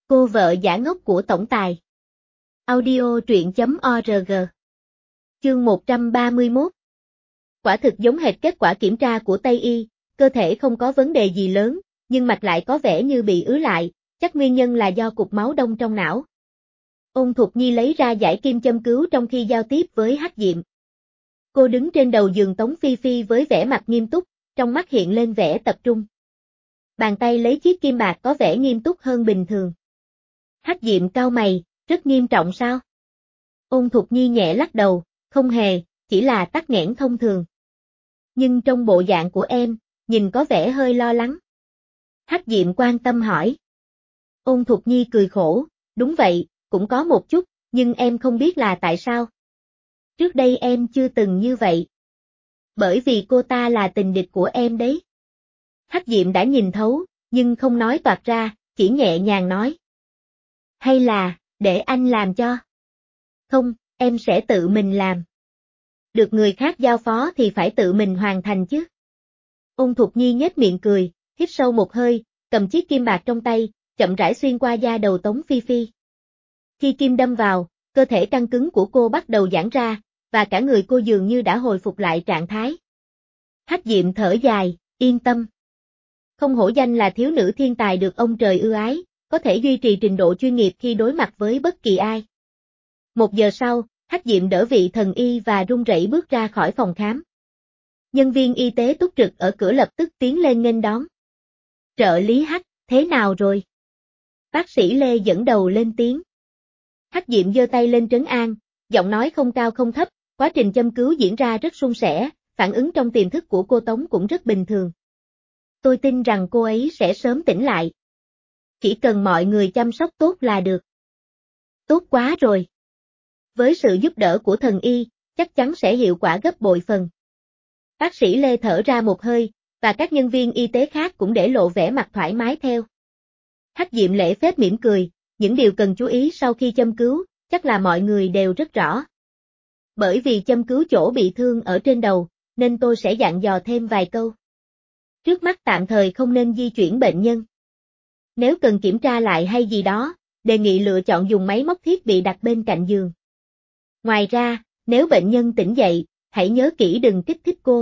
Cô vợ giả ngốc của tổng tài. Audio truyện.org. Chương 131. Quả thực giống hệt kết quả kiểm tra của Tây Y, cơ thể không có vấn đề gì lớn, nhưng mạch lại có vẻ như bị ứ lại, chắc nguyên nhân là do cục máu đông trong não. Ôn Thục Nhi lấy ra dải kim châm cứu trong khi giao tiếp với Hắc Diệm. Cô đứng trên đầu giường Tống Phi Phi với vẻ mặt nghiêm túc, trong mắt hiện lên vẻ tập trung. Bàn tay lấy chiếc kim bạc có vẻ nghiêm túc hơn bình thường. Hắc Diệm cau mày, rất nghiêm trọng sao? Ôn Thục Nhi nhẹ lắc đầu, không hề, chỉ là tắc nghẽn thông thường. Nhưng trong bộ dạng của em, nhìn có vẻ hơi lo lắng. Hắc Diệm quan tâm hỏi. Ôn Thục Nhi cười khổ, đúng vậy, cũng có một chút, nhưng em không biết là tại sao. Trước đây em chưa từng như vậy. Bởi vì cô ta là tình địch của em đấy. Hắc Diệm đã nhìn thấu, nhưng không nói toạc ra, chỉ nhẹ nhàng nói. Hay là, để anh làm cho? Không, em sẽ tự mình làm. Được người khác giao phó thì phải tự mình hoàn thành chứ. Ôn Thục Nhi nhếch miệng cười, hít sâu một hơi, cầm chiếc kim bạc trong tay, chậm rãi xuyên qua da đầu Tống Phi Phi. Khi kim đâm vào, cơ thể căng cứng của cô bắt đầu giãn ra, và cả người cô dường như đã hồi phục lại trạng thái. Hắc Diệm thở dài, yên tâm. Không hổ danh là thiếu nữ thiên tài được ông trời ưu ái, có thể duy trì trình độ chuyên nghiệp khi đối mặt với bất kỳ ai. 1 giờ sau, Hắc Diệm đỡ vị thần y và run rẩy bước ra khỏi phòng khám. Nhân viên y tế túc trực ở cửa lập tức tiến lên nghênh đón. Trợ lý Hắc, thế nào rồi? Bác sĩ Lê dẫn đầu lên tiếng. Hắc Diệm giơ tay lên trấn an, giọng nói không cao không thấp, quá trình châm cứu diễn ra rất suôn sẻ, phản ứng trong tiềm thức của cô Tống cũng rất bình thường. Tôi tin rằng cô ấy sẽ sớm tỉnh lại. Chỉ cần mọi người chăm sóc tốt là được. Tốt quá rồi. Với sự giúp đỡ của thần y, chắc chắn sẽ hiệu quả gấp bội phần. Bác sĩ Lê thở ra một hơi, và các nhân viên y tế khác cũng để lộ vẻ mặt thoải mái theo. Hắc Diệm lễ phép mỉm cười, những điều cần chú ý sau khi châm cứu, chắc là mọi người đều rất rõ. Bởi vì châm cứu chỗ bị thương ở trên đầu, nên tôi sẽ dặn dò thêm vài câu. Trước mắt tạm thời không nên di chuyển bệnh nhân. Nếu cần kiểm tra lại hay gì đó, đề nghị lựa chọn dùng máy móc thiết bị đặt bên cạnh giường. Ngoài ra, nếu bệnh nhân tỉnh dậy, hãy nhớ kỹ đừng kích thích cô.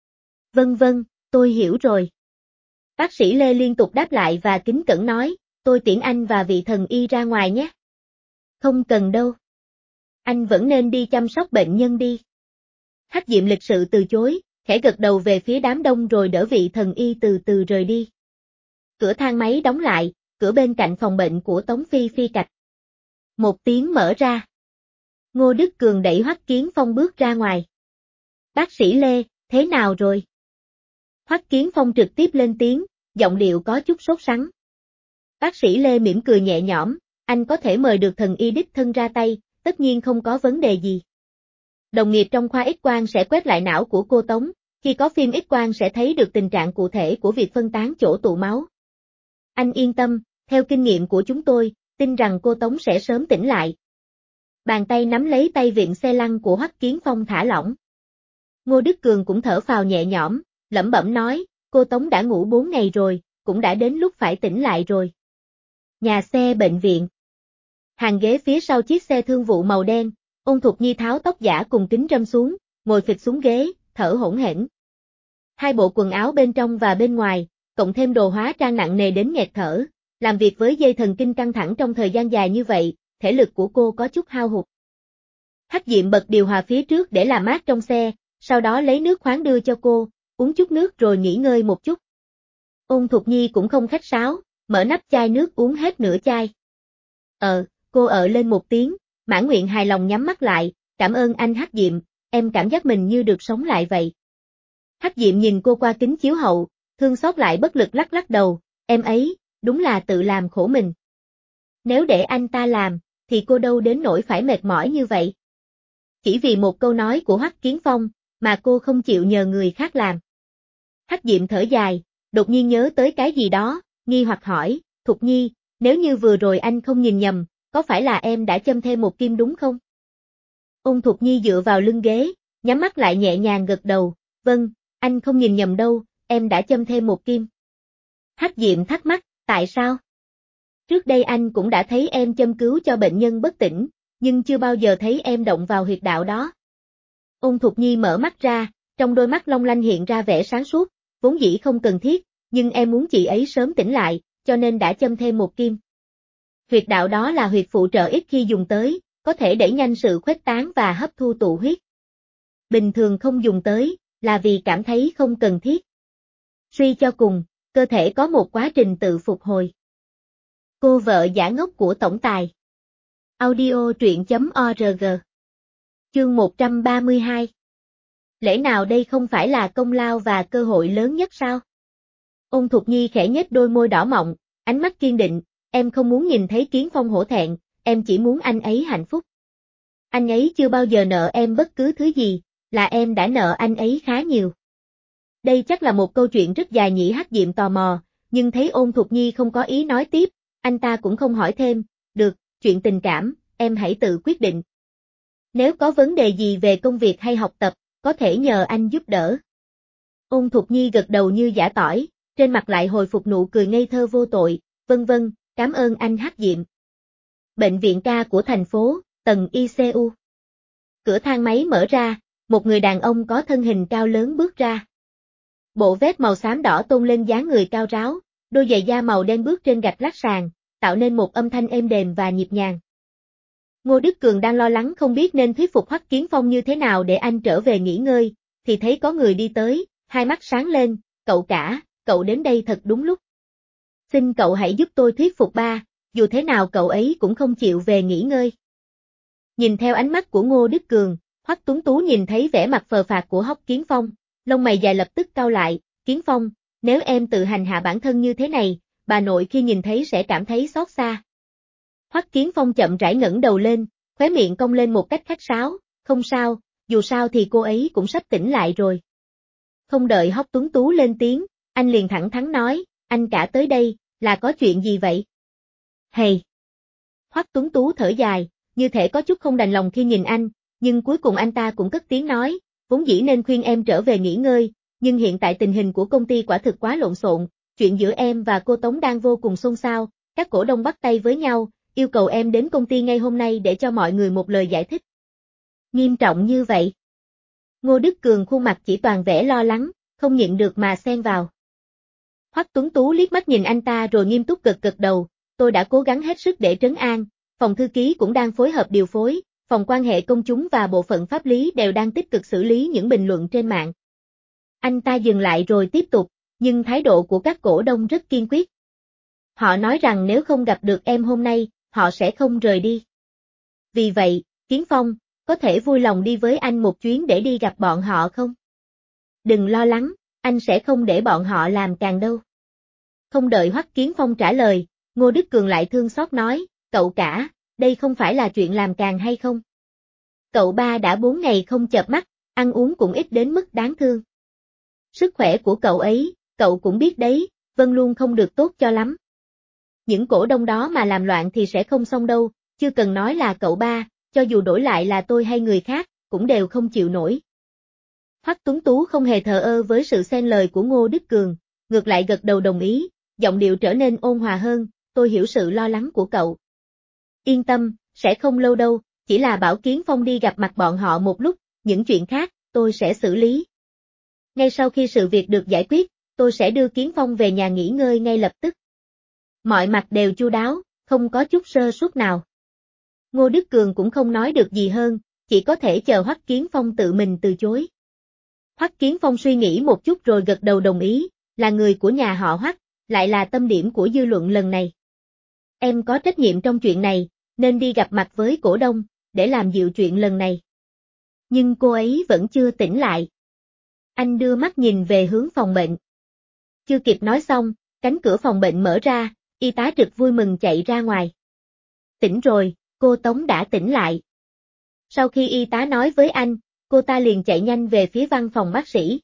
Vâng, tôi hiểu rồi. Bác sĩ Lê liên tục đáp lại và kính cẩn nói, tôi tiễn anh và vị thần y ra ngoài nhé. Không cần đâu. Anh vẫn nên đi chăm sóc bệnh nhân đi. Hắc Diệm lịch sự từ chối, khẽ gật đầu về phía đám đông rồi đỡ vị thần y từ từ rời đi. Cửa thang máy đóng lại, cửa bên cạnh phòng bệnh của Tống Phi Phi cạch. Một tiếng mở ra. Ngô Đức Cường đẩy Hoắc Kiến Phong bước ra ngoài. Bác sĩ Lê, thế nào rồi? Hoắc Kiến Phong trực tiếp lên tiếng, giọng điệu có chút sốt sắng. Bác sĩ Lê mỉm cười nhẹ nhõm, anh có thể mời được thần y đích thân ra tay, tất nhiên không có vấn đề gì. Đồng nghiệp trong khoa X-quang sẽ quét lại não của cô Tống, khi có phim X-quang sẽ thấy được tình trạng cụ thể của việc phân tán chỗ tụ máu. Anh yên tâm, theo kinh nghiệm của chúng tôi, tin rằng cô Tống sẽ sớm tỉnh lại. Bàn tay nắm lấy tay vịn xe lăn của Hoắc Kiến Phong thả lỏng. Ngô Đức Cường cũng thở phào nhẹ nhõm, lẩm bẩm nói, cô Tống đã ngủ 4 ngày rồi, cũng đã đến lúc phải tỉnh lại rồi. Nhà xe bệnh viện. Hàng ghế phía sau chiếc xe thương vụ màu đen, Ôn Thục Nhi tháo tóc giả cùng kính râm xuống, ngồi phịch xuống ghế, thở hổn hển. Hai bộ quần áo bên trong và bên ngoài, cộng thêm đồ hóa trang nặng nề đến nghẹt thở, làm việc với dây thần kinh căng thẳng trong thời gian dài như vậy, thể lực của cô có chút hao hụt. Hắc Diệm bật điều hòa phía trước để làm mát trong xe, sau đó lấy nước khoáng đưa cho cô, uống chút nước rồi nghỉ ngơi một chút. Ôn Thục Nhi cũng không khách sáo, mở nắp chai nước uống hết nửa chai. Cô lên một tiếng, mãn nguyện hài lòng nhắm mắt lại, cảm ơn anh Hắc Diệm, em cảm giác mình như được sống lại vậy. Hắc Diệm nhìn cô qua kính chiếu hậu, thương xót lại bất lực lắc lắc đầu, em ấy, đúng là tự làm khổ mình. Nếu để anh ta làm, thì cô đâu đến nỗi phải mệt mỏi như vậy. Chỉ vì một câu nói của Hoắc Kiến Phong, mà cô không chịu nhờ người khác làm. Hắc Diệm thở dài, đột nhiên nhớ tới cái gì đó, nghi hoặc hỏi, Thục Nhi, nếu như vừa rồi anh không nhìn nhầm, có phải là em đã châm thêm một kim đúng không? Ôn Thục Nhi dựa vào lưng ghế, nhắm mắt lại nhẹ nhàng gật đầu, vâng, anh không nhìn nhầm đâu, em đã châm thêm một kim. Hắc Diệm thắc mắc, tại sao? Trước đây anh cũng đã thấy em châm cứu cho bệnh nhân bất tỉnh, nhưng chưa bao giờ thấy em động vào huyệt đạo đó. Ôn Thục Nhi mở mắt ra, trong đôi mắt long lanh hiện ra vẻ sáng suốt, vốn dĩ không cần thiết, nhưng em muốn chị ấy sớm tỉnh lại, cho nên đã châm thêm một kim. Huyệt đạo đó là huyệt phụ trợ ít khi dùng tới, có thể đẩy nhanh sự khuếch tán và hấp thu tụ huyết. Bình thường không dùng tới, là vì cảm thấy không cần thiết. Suy cho cùng, cơ thể có một quá trình tự phục hồi. Cô vợ giả ngốc của tổng tài. Audio truyện.org. Chương 132. Lẽ nào đây không phải là công lao và cơ hội lớn nhất sao? Ôn Thục Nhi khẽ nhếch đôi môi đỏ mọng, ánh mắt kiên định, em không muốn nhìn thấy Kiến Phong hổ thẹn, em chỉ muốn anh ấy hạnh phúc. Anh ấy chưa bao giờ nợ em bất cứ thứ gì, là em đã nợ anh ấy khá nhiều. Đây chắc là một câu chuyện rất dài nhỉ. Hắc Diệm tò mò, nhưng thấy Ôn Thục Nhi không có ý nói tiếp, anh ta cũng không hỏi thêm, được, chuyện tình cảm, em hãy tự quyết định. Nếu có vấn đề gì về công việc hay học tập, có thể nhờ anh giúp đỡ. Ôn Thục Nhi gật đầu như giã tỏi, trên mặt lại hồi phục nụ cười ngây thơ vô tội, vân vân, cảm ơn anh Hắc Diệm. Bệnh viện ca của thành phố, tầng ICU. Cửa thang máy mở ra, một người đàn ông có thân hình cao lớn bước ra. Bộ vest màu xám đỏ tôn lên dáng người cao ráo, đôi giày da màu đen bước trên gạch lát sàn, tạo nên một âm thanh êm đềm và nhịp nhàng. Ngô Đức Cường đang lo lắng không biết nên thuyết phục Hoắc Kiến Phong như thế nào để anh trở về nghỉ ngơi, thì thấy có người đi tới, hai mắt sáng lên, cậu cả, cậu đến đây thật đúng lúc. Xin cậu hãy giúp tôi thuyết phục ba, dù thế nào cậu ấy cũng không chịu về nghỉ ngơi. Nhìn theo ánh mắt của Ngô Đức Cường, Hoắc Tuấn Tú nhìn thấy vẻ mặt phờ phạc của Hoắc Kiến Phong, lông mày dài lập tức cau lại, Kiến Phong, nếu em tự hành hạ bản thân như thế này, bà nội khi nhìn thấy sẽ cảm thấy xót xa. Hoắc Kiến Phong chậm rãi ngẩng đầu lên, khóe miệng cong lên một cách khách sáo, không sao, dù sao thì cô ấy cũng sắp tỉnh lại rồi. Không đợi Hoắc Tuấn Tú lên tiếng, anh liền thẳng thắn nói, anh cả tới đây, là có chuyện gì vậy? Hầy! Hoắc Tuấn Tú thở dài, như thể có chút không đành lòng khi nhìn anh, nhưng cuối cùng anh ta cũng cất tiếng nói, vốn dĩ nên khuyên em trở về nghỉ ngơi, nhưng hiện tại tình hình của công ty quả thực quá lộn xộn, chuyện giữa em và cô Tống đang vô cùng xôn xao, các cổ đông bắt tay với nhau, yêu cầu em đến công ty ngay hôm nay để cho mọi người một lời giải thích. Nghiêm trọng như vậy. Ngô Đức Cường khuôn mặt chỉ toàn vẻ lo lắng, không nhịn được mà xen vào. Hoắc Tuấn Tú liếc mắt nhìn anh ta rồi nghiêm túc gật đầu, tôi đã cố gắng hết sức để trấn an, phòng thư ký cũng đang phối hợp điều phối, phòng quan hệ công chúng và bộ phận pháp lý đều đang tích cực xử lý những bình luận trên mạng. Anh ta dừng lại rồi tiếp tục, nhưng thái độ của các cổ đông rất kiên quyết. Họ nói rằng nếu không gặp được em hôm nay, họ sẽ không rời đi. Vì vậy, Kiến Phong, có thể vui lòng đi với anh một chuyến để đi gặp bọn họ không? Đừng lo lắng, anh sẽ không để bọn họ làm càng đâu. Không đợi Hoắc Kiến Phong trả lời, Ngô Đức Cường lại thương xót nói, cậu cả, đây không phải là chuyện làm càng hay không? Cậu ba đã 4 ngày không chợp mắt, ăn uống cũng ít đến mức đáng thương. Sức khỏe của cậu ấy, cậu cũng biết đấy, Vân luôn không được tốt cho lắm. Những cổ đông đó mà làm loạn thì sẽ không xong đâu, chưa cần nói là cậu ba, cho dù đổi lại là tôi hay người khác, cũng đều không chịu nổi. Hoắc Tuấn Tú không hề thờ ơ với sự xen lời của Ngô Đức Cường, ngược lại gật đầu đồng ý, giọng điệu trở nên ôn hòa hơn, tôi hiểu sự lo lắng của cậu. Yên tâm, sẽ không lâu đâu, chỉ là bảo Kiến Phong đi gặp mặt bọn họ một lúc, những chuyện khác, tôi sẽ xử lý. Ngay sau khi sự việc được giải quyết, tôi sẽ đưa Kiến Phong về nhà nghỉ ngơi ngay lập tức. Mọi mặt đều chu đáo, không có chút sơ suất nào. Ngô Đức Cường cũng không nói được gì hơn, chỉ có thể chờ Hoắc Kiến Phong tự mình từ chối. Hoắc Kiến Phong suy nghĩ một chút rồi gật đầu đồng ý, là người của nhà họ Hoắc, lại là tâm điểm của dư luận lần này. Em có trách nhiệm trong chuyện này, nên đi gặp mặt với cổ đông, để làm dịu chuyện lần này. Nhưng cô ấy vẫn chưa tỉnh lại. Anh đưa mắt nhìn về hướng phòng bệnh. Chưa kịp nói xong, cánh cửa phòng bệnh mở ra, y tá Trực vui mừng chạy ra ngoài. Tỉnh rồi, cô Tống đã tỉnh lại. Sau khi y tá nói với anh, cô ta liền chạy nhanh về phía văn phòng bác sĩ.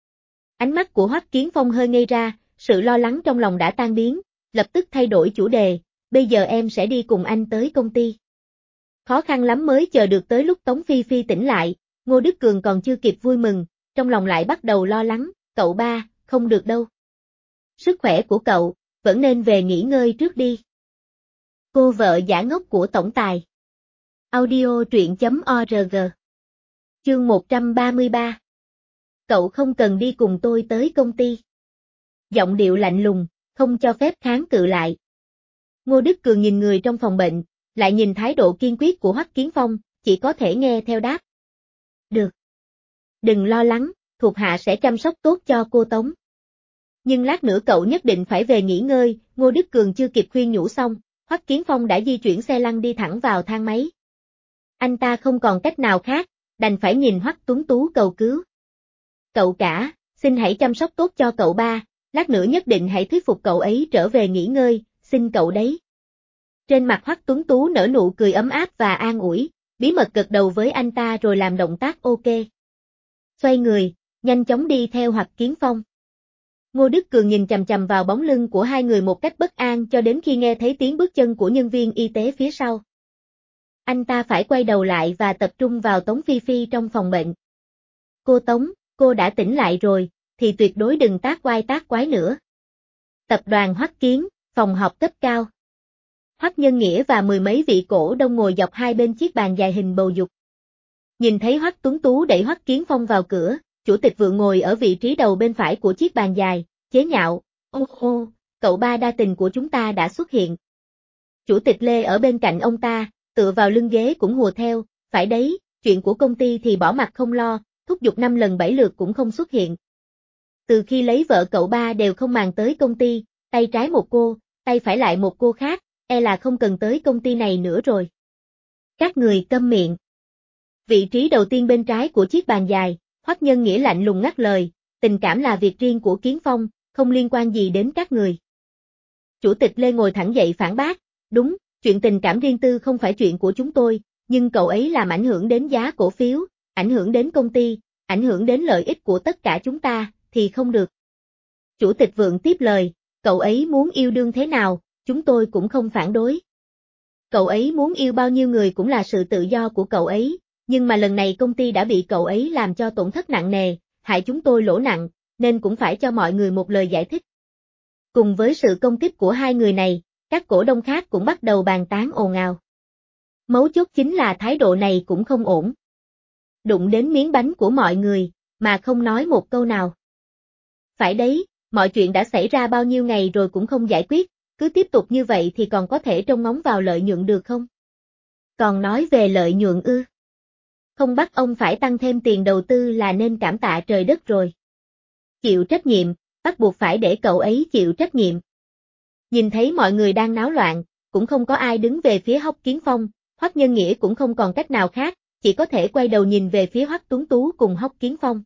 Ánh mắt của Hoắc Kiến Phong hơi ngây ra, sự lo lắng trong lòng đã tan biến, lập tức thay đổi chủ đề, bây giờ em sẽ đi cùng anh tới công ty. Khó khăn lắm mới chờ được tới lúc Tống Phi Phi tỉnh lại, Ngô Đức Cường còn chưa kịp vui mừng, trong lòng lại bắt đầu lo lắng, cậu ba, không được đâu. Sức khỏe của cậu, vẫn nên về nghỉ ngơi trước đi. Cô vợ giả ngốc của tổng tài. Audio truyện.org. Chương 133. Cậu không cần đi cùng tôi tới công ty. Giọng điệu lạnh lùng, không cho phép kháng cự lại. Ngô Đức Cường nhìn người trong phòng bệnh, lại nhìn thái độ kiên quyết của Hoắc Kiến Phong, chỉ có thể nghe theo đáp. Được. Đừng lo lắng, thuộc hạ sẽ chăm sóc tốt cho cô Tống. Nhưng lát nữa cậu nhất định phải về nghỉ ngơi, Ngô Đức Cường chưa kịp khuyên nhủ xong, Hoắc Kiến Phong đã di chuyển xe lăn đi thẳng vào thang máy. Anh ta không còn cách nào khác, đành phải nhìn Hoắc Tuấn Tú cầu cứu. Cậu cả, xin hãy chăm sóc tốt cho cậu ba, lát nữa nhất định hãy thuyết phục cậu ấy trở về nghỉ ngơi, xin cậu đấy. Trên mặt Hoắc Tuấn Tú nở nụ cười ấm áp và an ủi, bí mật gật đầu với anh ta rồi làm động tác ok. Xoay người, nhanh chóng đi theo Hoắc Kiến Phong. Ngô Đức Cường nhìn chằm chằm vào bóng lưng của hai người một cách bất an cho đến khi nghe thấy tiếng bước chân của nhân viên y tế phía sau. Anh ta phải quay đầu lại và tập trung vào Tống Phi Phi trong phòng bệnh. Cô Tống, cô đã tỉnh lại rồi, thì tuyệt đối đừng tác oai tác quái nữa. Tập đoàn Hoắc Kiến, phòng họp cấp cao. Hoắc Nhân Nghĩa và mười mấy vị cổ đông ngồi dọc hai bên chiếc bàn dài hình bầu dục. Nhìn thấy Hoắc Tuấn Tú đẩy Hoắc Kiến Phong vào cửa, chủ tịch Vượng ngồi ở vị trí đầu bên phải của chiếc bàn dài, chế nhạo, ô, cậu ba đa tình của chúng ta đã xuất hiện. Chủ tịch Lê ở bên cạnh ông ta, tựa vào lưng ghế cũng hùa theo, phải đấy, chuyện của công ty thì bỏ mặt không lo, thúc giục 5 lần 7 lượt cũng không xuất hiện. Từ khi lấy vợ cậu ba đều không màng tới công ty, tay trái một cô, tay phải lại một cô khác, e là không cần tới công ty này nữa rồi. Các người câm miệng. Vị trí đầu tiên bên trái của chiếc bàn dài, Hoắc Nhân Nghĩa lạnh lùng ngắt lời, tình cảm là việc riêng của Kiến Phong, không liên quan gì đến các người. Chủ tịch Lê ngồi thẳng dậy phản bác, đúng, chuyện tình cảm riêng tư không phải chuyện của chúng tôi, nhưng cậu ấy làm ảnh hưởng đến giá cổ phiếu, ảnh hưởng đến công ty, ảnh hưởng đến lợi ích của tất cả chúng ta, thì không được. Chủ tịch Vượng tiếp lời, cậu ấy muốn yêu đương thế nào, chúng tôi cũng không phản đối. Cậu ấy muốn yêu bao nhiêu người cũng là sự tự do của cậu ấy, nhưng mà lần này công ty đã bị cậu ấy làm cho tổn thất nặng nề, hại chúng tôi lỗ nặng, nên cũng phải cho mọi người một lời giải thích. Cùng với sự công kích của hai người này, các cổ đông khác cũng bắt đầu bàn tán ồn ào. Mấu chốt chính là thái độ này cũng không ổn. Đụng đến miếng bánh của mọi người, mà không nói một câu nào. Phải đấy, mọi chuyện đã xảy ra bao nhiêu ngày rồi cũng không giải quyết, cứ tiếp tục như vậy thì còn có thể trông ngóng vào lợi nhuận được không? Còn nói về lợi nhuận ư? Không bắt ông phải tăng thêm tiền đầu tư là nên cảm tạ trời đất rồi. Chịu trách nhiệm, bắt buộc phải để cậu ấy chịu trách nhiệm. Nhìn thấy mọi người đang náo loạn, cũng không có ai đứng về phía Hoắc Kiến Phong, Hoắc Nhân Nghĩa cũng không còn cách nào khác, chỉ có thể quay đầu nhìn về phía Hoắc Tuấn Tú cùng Hoắc Kiến Phong.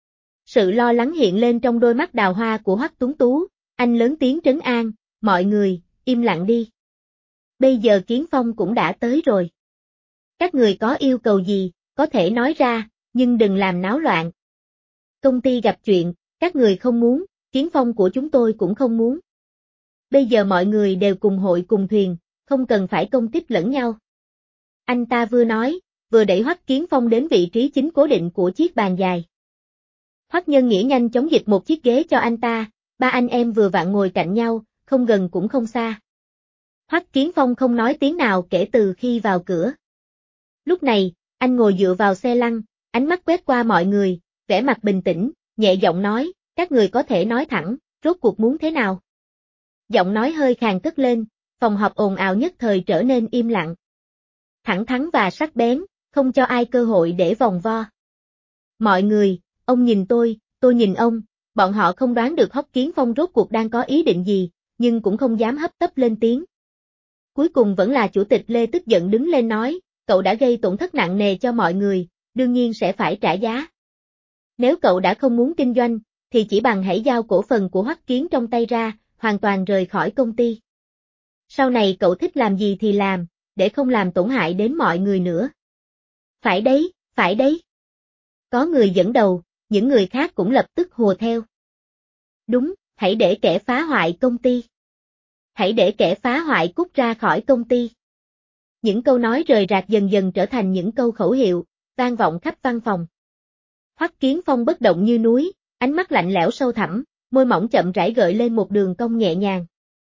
Sự lo lắng hiện lên trong đôi mắt đào hoa của Hoắc Tuấn Tú, anh lớn tiếng trấn an, mọi người, im lặng đi. Bây giờ Kiến Phong cũng đã tới rồi. Các người có yêu cầu gì, có thể nói ra, nhưng đừng làm náo loạn. Công ty gặp chuyện, các người không muốn, Kiến Phong của chúng tôi cũng không muốn. Bây giờ mọi người đều cùng hội cùng thuyền, không cần phải công kích lẫn nhau. Anh ta vừa nói, vừa đẩy Hoắc Kiến Phong đến vị trí chính cố định của chiếc bàn dài. Hoắc Nhân Nghĩa nhanh chóng dịch một chiếc ghế cho anh ta, ba anh em vừa vặn ngồi cạnh nhau, không gần cũng không xa. Hoắc Kiến Phong không nói tiếng nào kể từ khi vào cửa. Lúc này, anh ngồi dựa vào xe lăn, ánh mắt quét qua mọi người, vẻ mặt bình tĩnh, nhẹ giọng nói, các người có thể nói thẳng, rốt cuộc muốn thế nào? Giọng nói hơi khàn cất lên, phòng họp ồn ào nhất thời trở nên im lặng. Thẳng thắn và sắc bén, không cho ai cơ hội để vòng vo. Mọi người, ông nhìn tôi nhìn ông, bọn họ không đoán được Hoắc Kiến Phong rốt cuộc đang có ý định gì, nhưng cũng không dám hấp tấp lên tiếng. Cuối cùng vẫn là chủ tịch Lê tức giận đứng lên nói, cậu đã gây tổn thất nặng nề cho mọi người, đương nhiên sẽ phải trả giá. Nếu cậu đã không muốn kinh doanh, thì chỉ bằng hãy giao cổ phần của Hoắc Kiến trong tay ra, hoàn toàn rời khỏi công ty. Sau này cậu thích làm gì thì làm, để không làm tổn hại đến mọi người nữa. Phải đấy, phải đấy. Có người dẫn đầu, những người khác cũng lập tức hùa theo. Đúng, hãy để kẻ phá hoại công ty. Hãy để kẻ phá hoại cút ra khỏi công ty. Những câu nói rời rạc dần dần trở thành những câu khẩu hiệu, vang vọng khắp văn phòng. Hoắc Kiến Phong bất động như núi, ánh mắt lạnh lẽo sâu thẳm, môi mỏng chậm rãi gợi lên một đường cong nhẹ nhàng.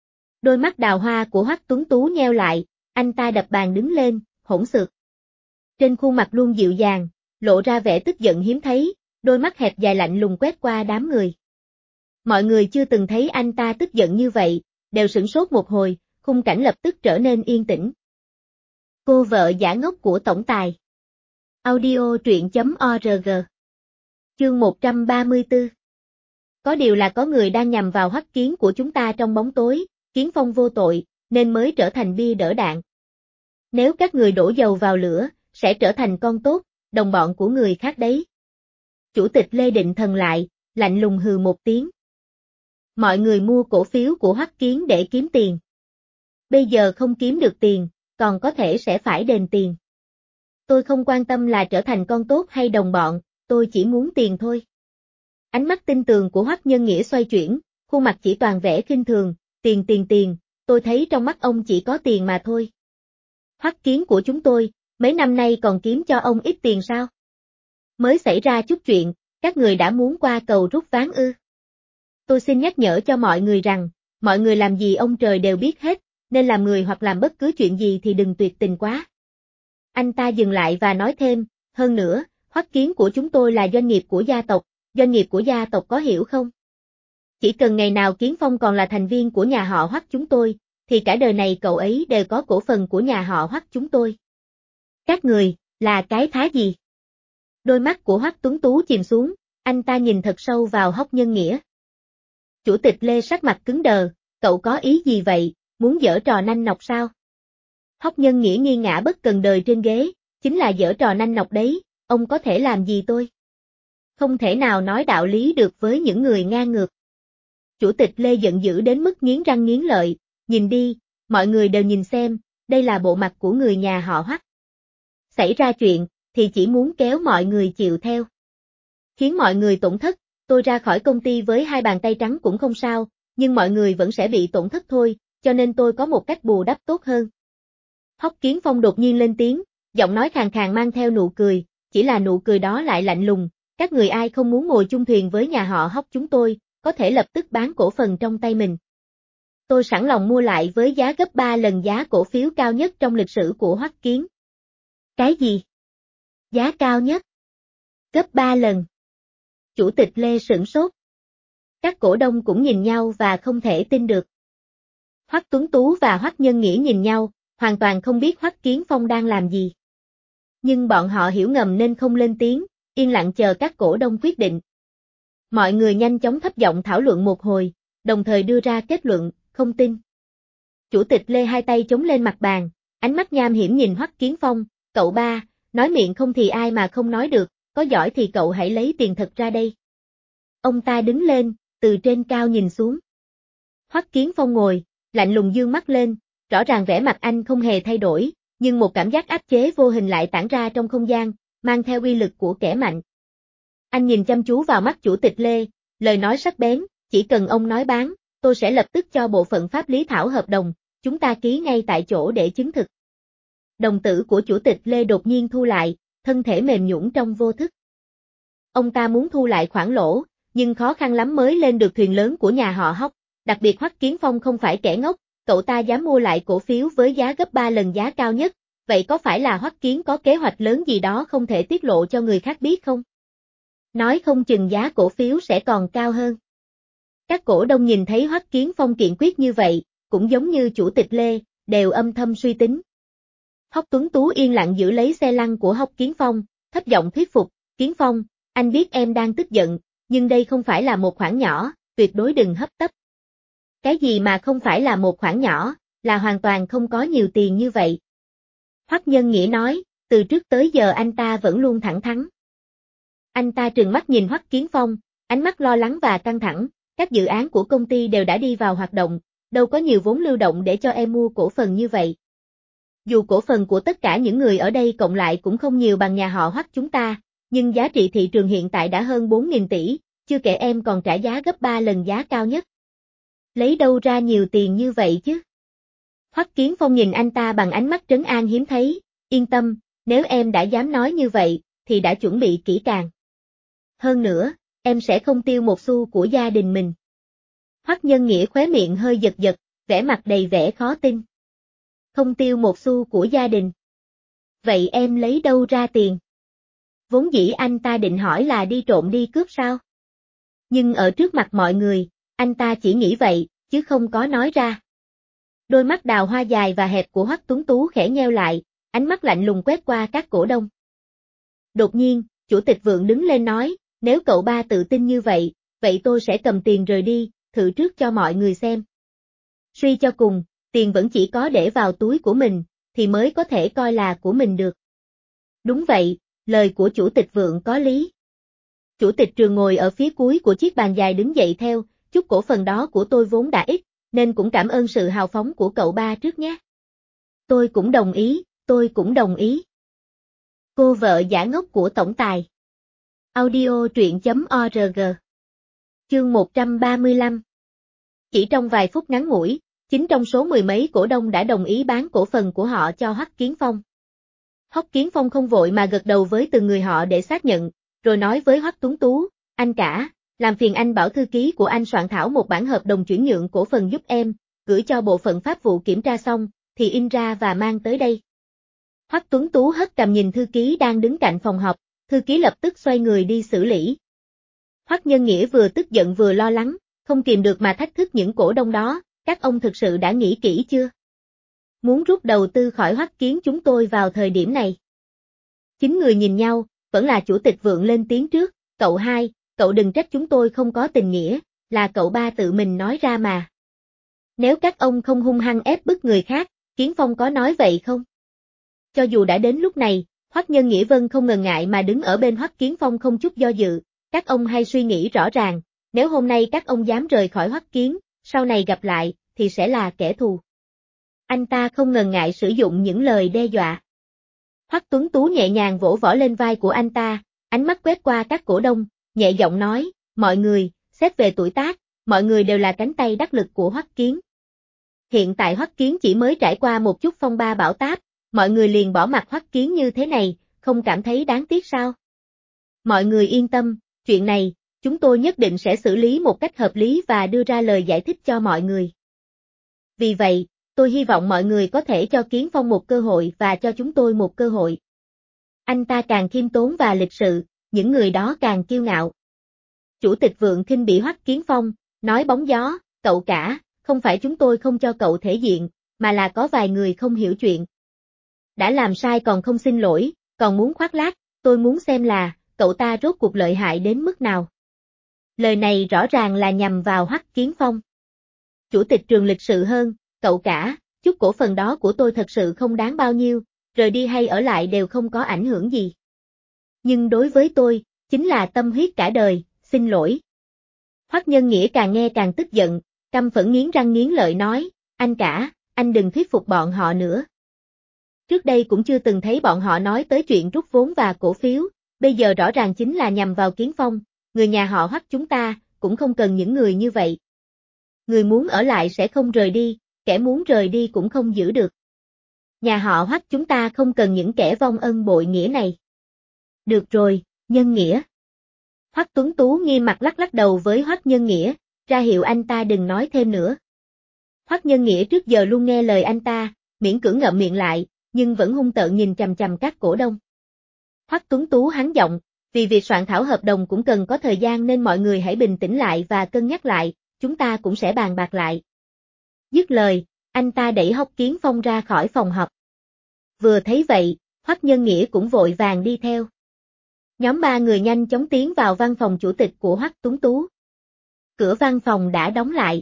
Đôi mắt đào hoa của Hoắc Tuấn Tú nheo lại, anh ta đập bàn đứng lên, hỗn xược. Trên khuôn mặt luôn dịu dàng, lộ ra vẻ tức giận hiếm thấy, đôi mắt hẹp dài lạnh lùng quét qua đám người. Mọi người chưa từng thấy anh ta tức giận như vậy, đều sửng sốt một hồi, khung cảnh lập tức trở nên yên tĩnh. Cô vợ giả ngốc của tổng tài. Audio truyện.org. Chương 134. Có điều là có người đang nhằm vào Hoắc Kiến của chúng ta trong bóng tối, Kiến Phong vô tội, nên mới trở thành bia đỡ đạn. Nếu các người đổ dầu vào lửa, sẽ trở thành con tốt, đồng bọn của người khác đấy. Chủ tịch Lê định thần lại, lạnh lùng hừ một tiếng. Mọi người mua cổ phiếu của Hoắc Kiến để kiếm tiền. Bây giờ không kiếm được tiền, còn có thể sẽ phải đền tiền. Tôi không quan tâm là trở thành con tốt hay đồng bọn, tôi chỉ muốn tiền thôi. Ánh mắt tinh tường của Hoắc Nhân Nghĩa xoay chuyển, khuôn mặt chỉ toàn vẻ khinh thường, tiền, tôi thấy trong mắt ông chỉ có tiền mà thôi. Hoắc Kiến của chúng tôi, mấy năm nay còn kiếm cho ông ít tiền sao? Mới xảy ra chút chuyện, các người đã muốn qua cầu rút ván ư? Tôi xin nhắc nhở cho mọi người rằng, mọi người làm gì ông trời đều biết hết, nên làm người hoặc làm bất cứ chuyện gì thì đừng tuyệt tình quá. Anh ta dừng lại và nói thêm, hơn nữa, Hoắc Kiến của chúng tôi là doanh nghiệp của gia tộc có hiểu không? Chỉ cần ngày nào Kiến Phong còn là thành viên của nhà họ Hoắc chúng tôi, thì cả đời này cậu ấy đều có cổ phần của nhà họ Hoắc chúng tôi. Các người, là cái thá gì? Đôi mắt của Hoắc Tuấn Tú chìm xuống, anh ta nhìn thật sâu vào Hoắc Nhân Nghĩa. Chủ tịch Lê sắc mặt cứng đờ, cậu có ý gì vậy, muốn giở trò nanh nọc sao? Hoắc Nhân Nghĩa nghiêng ngã bất cần đời trên ghế, chính là giở trò nanh nọc đấy, ông có thể làm gì tôi? Không thể nào nói đạo lý được với những người ngang ngược. Chủ tịch Lê giận dữ đến mức nghiến răng nghiến lợi, nhìn đi, mọi người đều nhìn xem, đây là bộ mặt của người nhà họ Hoắc. Xảy ra chuyện, thì chỉ muốn kéo mọi người chịu theo. Khiến mọi người tổn thất, tôi ra khỏi công ty với hai bàn tay trắng cũng không sao, nhưng mọi người vẫn sẽ bị tổn thất thôi, cho nên tôi có một cách bù đắp tốt hơn. Hoắc Kiến Phong đột nhiên lên tiếng, giọng nói khàn khàn mang theo nụ cười, chỉ là nụ cười đó lại lạnh lùng, các người ai không muốn ngồi chung thuyền với nhà họ Hoắc chúng tôi, có thể lập tức bán cổ phần trong tay mình. Tôi sẵn lòng mua lại với giá gấp 3 lần giá cổ phiếu cao nhất trong lịch sử của Hoắc Kiến. Cái gì? Giá cao nhất? Gấp 3 lần. Chủ tịch Lê sửng sốt. Các cổ đông cũng nhìn nhau và không thể tin được. Hoắc Tuấn Tú và Hoắc Nhân Nghĩa nhìn nhau, hoàn toàn không biết Hoắc Kiến Phong đang làm gì. Nhưng bọn họ hiểu ngầm nên không lên tiếng, yên lặng chờ các cổ đông quyết định. Mọi người nhanh chóng thấp giọng thảo luận một hồi, đồng thời đưa ra kết luận, không tin. Chủ tịch Lê hai tay chống lên mặt bàn, ánh mắt nham hiểm nhìn Hoắc Kiến Phong, cậu ba, nói miệng không thì ai mà không nói được, có giỏi thì cậu hãy lấy tiền thật ra đây. Ông ta đứng lên, từ trên cao nhìn xuống. Hoắc Kiến Phong ngồi, lạnh lùng dương mắt lên, rõ ràng vẻ mặt anh không hề thay đổi, nhưng một cảm giác áp chế vô hình lại tản ra trong không gian, mang theo uy lực của kẻ mạnh. Anh nhìn chăm chú vào mắt chủ tịch Lê, lời nói sắc bén, chỉ cần ông nói bán, tôi sẽ lập tức cho bộ phận pháp lý thảo hợp đồng, chúng ta ký ngay tại chỗ để chứng thực. Đồng tử của chủ tịch Lê đột nhiên thu lại, thân thể mềm nhũn trong vô thức. Ông ta muốn thu lại khoản lỗ, nhưng khó khăn lắm mới lên được thuyền lớn của nhà họ Hoắc, đặc biệt Hoắc Kiến Phong không phải kẻ ngốc, cậu ta dám mua lại cổ phiếu với giá gấp 3 lần giá cao nhất, vậy có phải là Hoắc Kiến có kế hoạch lớn gì đó không thể tiết lộ cho người khác biết không? Nói không chừng giá cổ phiếu sẽ còn cao hơn. Các cổ đông nhìn thấy Hoắc Kiến Phong kiện quyết như vậy, cũng giống như chủ tịch Lê, đều âm thầm suy tính. Hoắc Tuấn Tú yên lặng giữ lấy xe lăn của Hoắc Kiến Phong, thấp giọng thuyết phục, Kiến Phong, anh biết em đang tức giận, nhưng đây không phải là một khoản nhỏ, tuyệt đối đừng hấp tấp. Cái gì mà không phải là một khoản nhỏ, là hoàn toàn không có nhiều tiền như vậy. Hoắc Nhân Nghĩa nói, từ trước tới giờ anh ta vẫn luôn thẳng thắn. Anh ta trừng mắt nhìn Hoắc Kiến Phong, ánh mắt lo lắng và căng thẳng, các dự án của công ty đều đã đi vào hoạt động, đâu có nhiều vốn lưu động để cho em mua cổ phần như vậy. Dù cổ phần của tất cả những người ở đây cộng lại cũng không nhiều bằng nhà họ Hoắc chúng ta, nhưng giá trị thị trường hiện tại đã hơn 4.000 tỷ, chưa kể em còn trả giá gấp 3 lần giá cao nhất. Lấy đâu ra nhiều tiền như vậy chứ? Hoắc Kiến Phong nhìn anh ta bằng ánh mắt trấn an hiếm thấy, yên tâm, nếu em đã dám nói như vậy, thì đã chuẩn bị kỹ càng. Hơn nữa, em sẽ không tiêu một xu của gia đình mình. Hoắc Nhân Nghĩa khóe miệng hơi giật giật, vẻ mặt đầy vẻ khó tin. Không tiêu một xu của gia đình. Vậy em lấy đâu ra tiền? Vốn dĩ anh ta định hỏi là đi trộm đi cướp sao? Nhưng ở trước mặt mọi người, anh ta chỉ nghĩ vậy, chứ không có nói ra. Đôi mắt đào hoa dài và hẹp của Hoắc Tuấn Tú khẽ nheo lại, ánh mắt lạnh lùng quét qua các cổ đông. Đột nhiên, Chủ tịch Vượng đứng lên nói, nếu cậu ba tự tin như vậy, vậy tôi sẽ cầm tiền rời đi, thử trước cho mọi người xem. Suy cho cùng, tiền vẫn chỉ có để vào túi của mình, thì mới có thể coi là của mình được. Đúng vậy, lời của Chủ tịch Vượng có lý. Chủ tịch Trường ngồi ở phía cuối của chiếc bàn dài đứng dậy theo, chút cổ phần đó của tôi vốn đã ít, nên cũng cảm ơn sự hào phóng của cậu ba trước nhé. Tôi cũng đồng ý. Cô vợ giả ngốc của tổng tài. Audio truyện.org. Chương 135. Chỉ trong vài phút ngắn ngủi, 9 trong số mười mấy cổ đông đã đồng ý bán cổ phần của họ cho Hoắc Kiến Phong. Hoắc Kiến Phong không vội mà gật đầu với từng người họ để xác nhận, rồi nói với Hoắc Tuấn Tú, anh cả, làm phiền anh bảo thư ký của anh soạn thảo một bản hợp đồng chuyển nhượng cổ phần giúp em, gửi cho bộ phận pháp vụ kiểm tra xong, thì in ra và mang tới đây. Hoắc Tuấn Tú hất cằm nhìn thư ký đang đứng cạnh phòng họp, thư ký lập tức xoay người đi xử lý. Hoắc Nhân Nghĩa vừa tức giận vừa lo lắng, không kìm được mà thách thức những cổ đông đó, các ông thực sự đã nghĩ kỹ chưa? Muốn rút đầu tư khỏi Hoắc Kiến chúng tôi vào thời điểm này. 9 người nhìn nhau, vẫn là Chủ tịch Vượng lên tiếng trước, cậu hai, cậu đừng trách chúng tôi không có tình nghĩa, là cậu ba tự mình nói ra mà. Nếu các ông không hung hăng ép bức người khác, Kiến Phong có nói vậy không? Cho dù đã đến lúc này, Hoắc Nhân Nghĩa Vân không ngần ngại mà đứng ở bên Hoắc Kiến Phong không chút do dự, các ông hay suy nghĩ rõ ràng, nếu hôm nay các ông dám rời khỏi Hoắc Kiến, sau này gặp lại, thì sẽ là kẻ thù. Anh ta không ngần ngại sử dụng những lời đe dọa. Hoắc Tuấn Tú nhẹ nhàng vỗ võ lên vai của anh ta, ánh mắt quét qua các cổ đông, nhẹ giọng nói, mọi người, xét về tuổi tác, mọi người đều là cánh tay đắc lực của Hoắc Kiến. Hiện tại Hoắc Kiến chỉ mới trải qua một chút phong ba bão táp, mọi người liền bỏ mặc Hoắc Kiến như thế này, không cảm thấy đáng tiếc sao? Mọi người yên tâm, chuyện này, chúng tôi nhất định sẽ xử lý một cách hợp lý và đưa ra lời giải thích cho mọi người. Vì vậy, tôi hy vọng mọi người có thể cho Kiến Phong một cơ hội và cho chúng tôi một cơ hội. Anh ta càng khiêm tốn và lịch sự, những người đó càng kiêu ngạo. Chủ tịch Vượng khinh bỉ Hoắc Kiến Phong, nói bóng gió, cậu cả, không phải chúng tôi không cho cậu thể diện, mà là có vài người không hiểu chuyện. Đã làm sai còn không xin lỗi, còn muốn khoác lác, tôi muốn xem là, cậu ta rốt cuộc lợi hại đến mức nào. Lời này rõ ràng là nhằm vào Hoắc Kiến Phong. Chủ tịch Trường lịch sự hơn, cậu cả, chút cổ phần đó của tôi thật sự không đáng bao nhiêu, rời đi hay ở lại đều không có ảnh hưởng gì. Nhưng đối với tôi, chính là tâm huyết cả đời, xin lỗi. Hoắc Nhân Nghĩa càng nghe càng tức giận, căm phẫn nghiến răng nghiến lợi nói, anh cả, anh đừng thuyết phục bọn họ nữa. Trước đây cũng chưa từng thấy bọn họ nói tới chuyện rút vốn và cổ phiếu, bây giờ rõ ràng chính là nhằm vào Kiến Phong, người nhà họ Hoắc chúng ta, cũng không cần những người như vậy. Người muốn ở lại sẽ không rời đi, kẻ muốn rời đi cũng không giữ được. Nhà họ Hoắc chúng ta không cần những kẻ vong ân bội nghĩa này. Được rồi, Nhân Nghĩa. Hoắc Tuấn Tú nghiêm mặt lắc lắc đầu với Hoắc Nhân Nghĩa, ra hiệu anh ta đừng nói thêm nữa. Hoắc Nhân Nghĩa trước giờ luôn nghe lời anh ta, miễn cưỡng ngậm miệng lại, nhưng vẫn hung tợn nhìn chằm chằm các cổ đông. Hoắc Tuấn Tú hắn giọng, vì việc soạn thảo hợp đồng cũng cần có thời gian nên mọi người hãy bình tĩnh lại và cân nhắc lại, chúng ta cũng sẽ bàn bạc lại. Dứt lời, anh ta đẩy Hoắc Kiến Phong ra khỏi phòng họp. Vừa thấy vậy, Hoắc Nhân Nghĩa cũng vội vàng đi theo. Nhóm 3 người nhanh chóng tiến vào văn phòng chủ tịch của Hoắc Tuấn Tú. Cửa văn phòng đã đóng lại.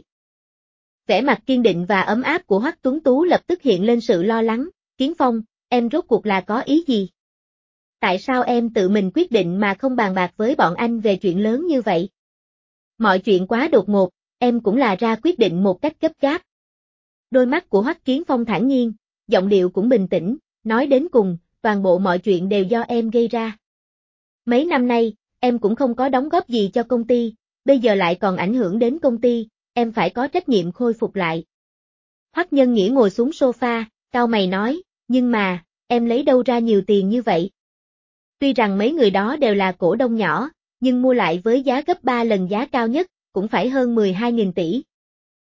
Vẻ mặt kiên định và ấm áp của Hoắc Tuấn Tú lập tức hiện lên sự lo lắng, Kiến Phong, em rốt cuộc là có ý gì? Tại sao em tự mình quyết định mà không bàn bạc với bọn anh về chuyện lớn như vậy? Mọi chuyện quá đột ngột, em cũng là ra quyết định một cách gấp gáp. Đôi mắt của Hoắc Kiến Phong thản nhiên, giọng điệu cũng bình tĩnh, nói đến cùng, toàn bộ mọi chuyện đều do em gây ra. Mấy năm nay, em cũng không có đóng góp gì cho công ty, bây giờ lại còn ảnh hưởng đến công ty, em phải có trách nhiệm khôi phục lại. Hoắc Nhân Nghĩa ngồi xuống sofa, cau mày nói, nhưng mà, em lấy đâu ra nhiều tiền như vậy? Tuy rằng mấy người đó đều là cổ đông nhỏ, nhưng mua lại với giá gấp 3 lần giá cao nhất, cũng phải hơn 12.000 tỷ.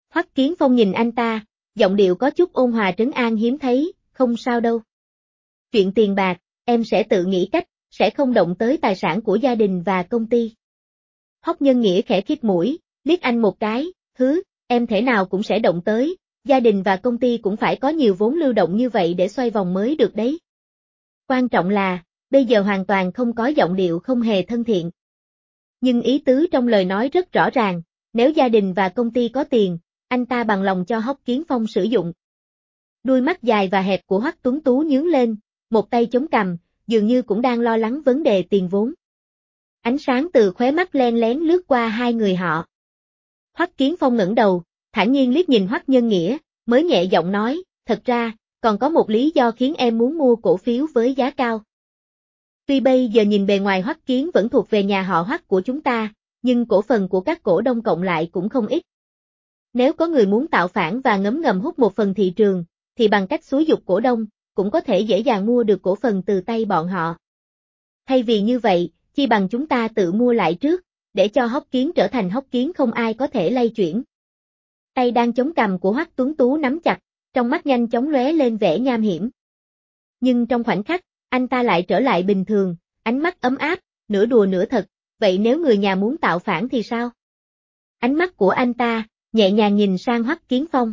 Hoắc Kiến Phong nhìn anh ta, giọng điệu có chút ôn hòa trấn an hiếm thấy, không sao đâu. Chuyện tiền bạc, em sẽ tự nghĩ cách, sẽ không động tới tài sản của gia đình và công ty. Hoắc Nhân Nghĩa khẽ khít mũi, liếc anh một cái, hứ, em thể nào cũng sẽ động tới, gia đình và công ty cũng phải có nhiều vốn lưu động như vậy để xoay vòng mới được đấy. Quan trọng là, bây giờ hoàn toàn không có giọng điệu không hề thân thiện. Nhưng ý tứ trong lời nói rất rõ ràng, nếu gia đình và công ty có tiền, anh ta bằng lòng cho Hoắc Kiến Phong sử dụng. Đuôi mắt dài và hẹp của Hoắc Tuấn Tú nhướng lên, một tay chống cằm, dường như cũng đang lo lắng vấn đề tiền vốn. Ánh sáng từ khóe mắt len lén lướt qua hai người họ. Hoắc Kiến Phong ngẩng đầu, thản nhiên liếc nhìn Hoắc Nhân Nghĩa, mới nhẹ giọng nói, thật ra, còn có một lý do khiến em muốn mua cổ phiếu với giá cao. Tuy bây giờ nhìn bề ngoài Hoắc Kiến vẫn thuộc về nhà họ Hoắc của chúng ta, nhưng cổ phần của các cổ đông cộng lại cũng không ít. Nếu có người muốn tạo phản và ngấm ngầm hút một phần thị trường, thì bằng cách xúi giục cổ đông, cũng có thể dễ dàng mua được cổ phần từ tay bọn họ. Thay vì như vậy, chi bằng chúng ta tự mua lại trước, để cho Hoắc Kiến trở thành Hoắc Kiến không ai có thể lay chuyển. Tay đang chống cằm của Hoắc Tuấn Tú nắm chặt, trong mắt nhanh chóng lóe lên vẻ nham hiểm. Nhưng trong khoảnh khắc, anh ta lại trở lại bình thường, ánh mắt ấm áp, nửa đùa nửa thật, vậy nếu người nhà muốn tạo phản thì sao? Ánh mắt của anh ta, nhẹ nhàng nhìn sang Hoắc Kiến Phong.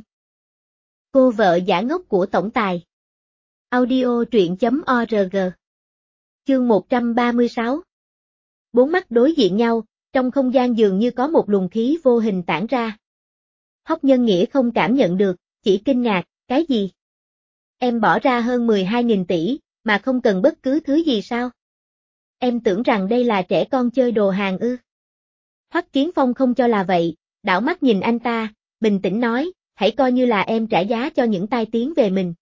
Cô vợ giả ngốc của tổng tài. Audio truyện.org. Chương 136. Bốn mắt đối diện nhau, trong không gian dường như có một luồng khí vô hình tản ra. Hoắc Nhân Nghĩa không cảm nhận được, chỉ kinh ngạc, cái gì? Em bỏ ra hơn 12.000 tỷ, mà không cần bất cứ thứ gì sao? Em tưởng rằng đây là trẻ con chơi đồ hàng ư? Hoắc Kiến Phong không cho là vậy, đảo mắt nhìn anh ta, bình tĩnh nói, hãy coi như là em trả giá cho những tai tiếng về mình.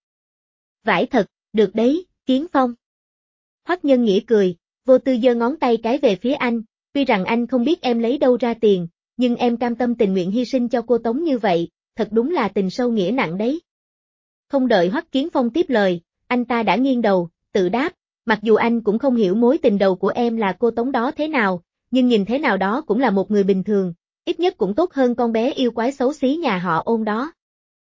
Vãi thật, được đấy, Kiến Phong. Hoắc Nhân Nghĩa cười, vô tư giơ ngón tay cái về phía anh, tuy rằng anh không biết em lấy đâu ra tiền, nhưng em cam tâm tình nguyện hy sinh cho cô Tống như vậy, thật đúng là tình sâu nghĩa nặng đấy. Không đợi Hoắc Kiến Phong tiếp lời, anh ta đã nghiêng đầu, tự đáp, mặc dù anh cũng không hiểu mối tình đầu của em là cô Tống đó thế nào, nhưng nhìn thế nào đó cũng là một người bình thường, ít nhất cũng tốt hơn con bé yêu quái xấu xí nhà họ Ôn đó.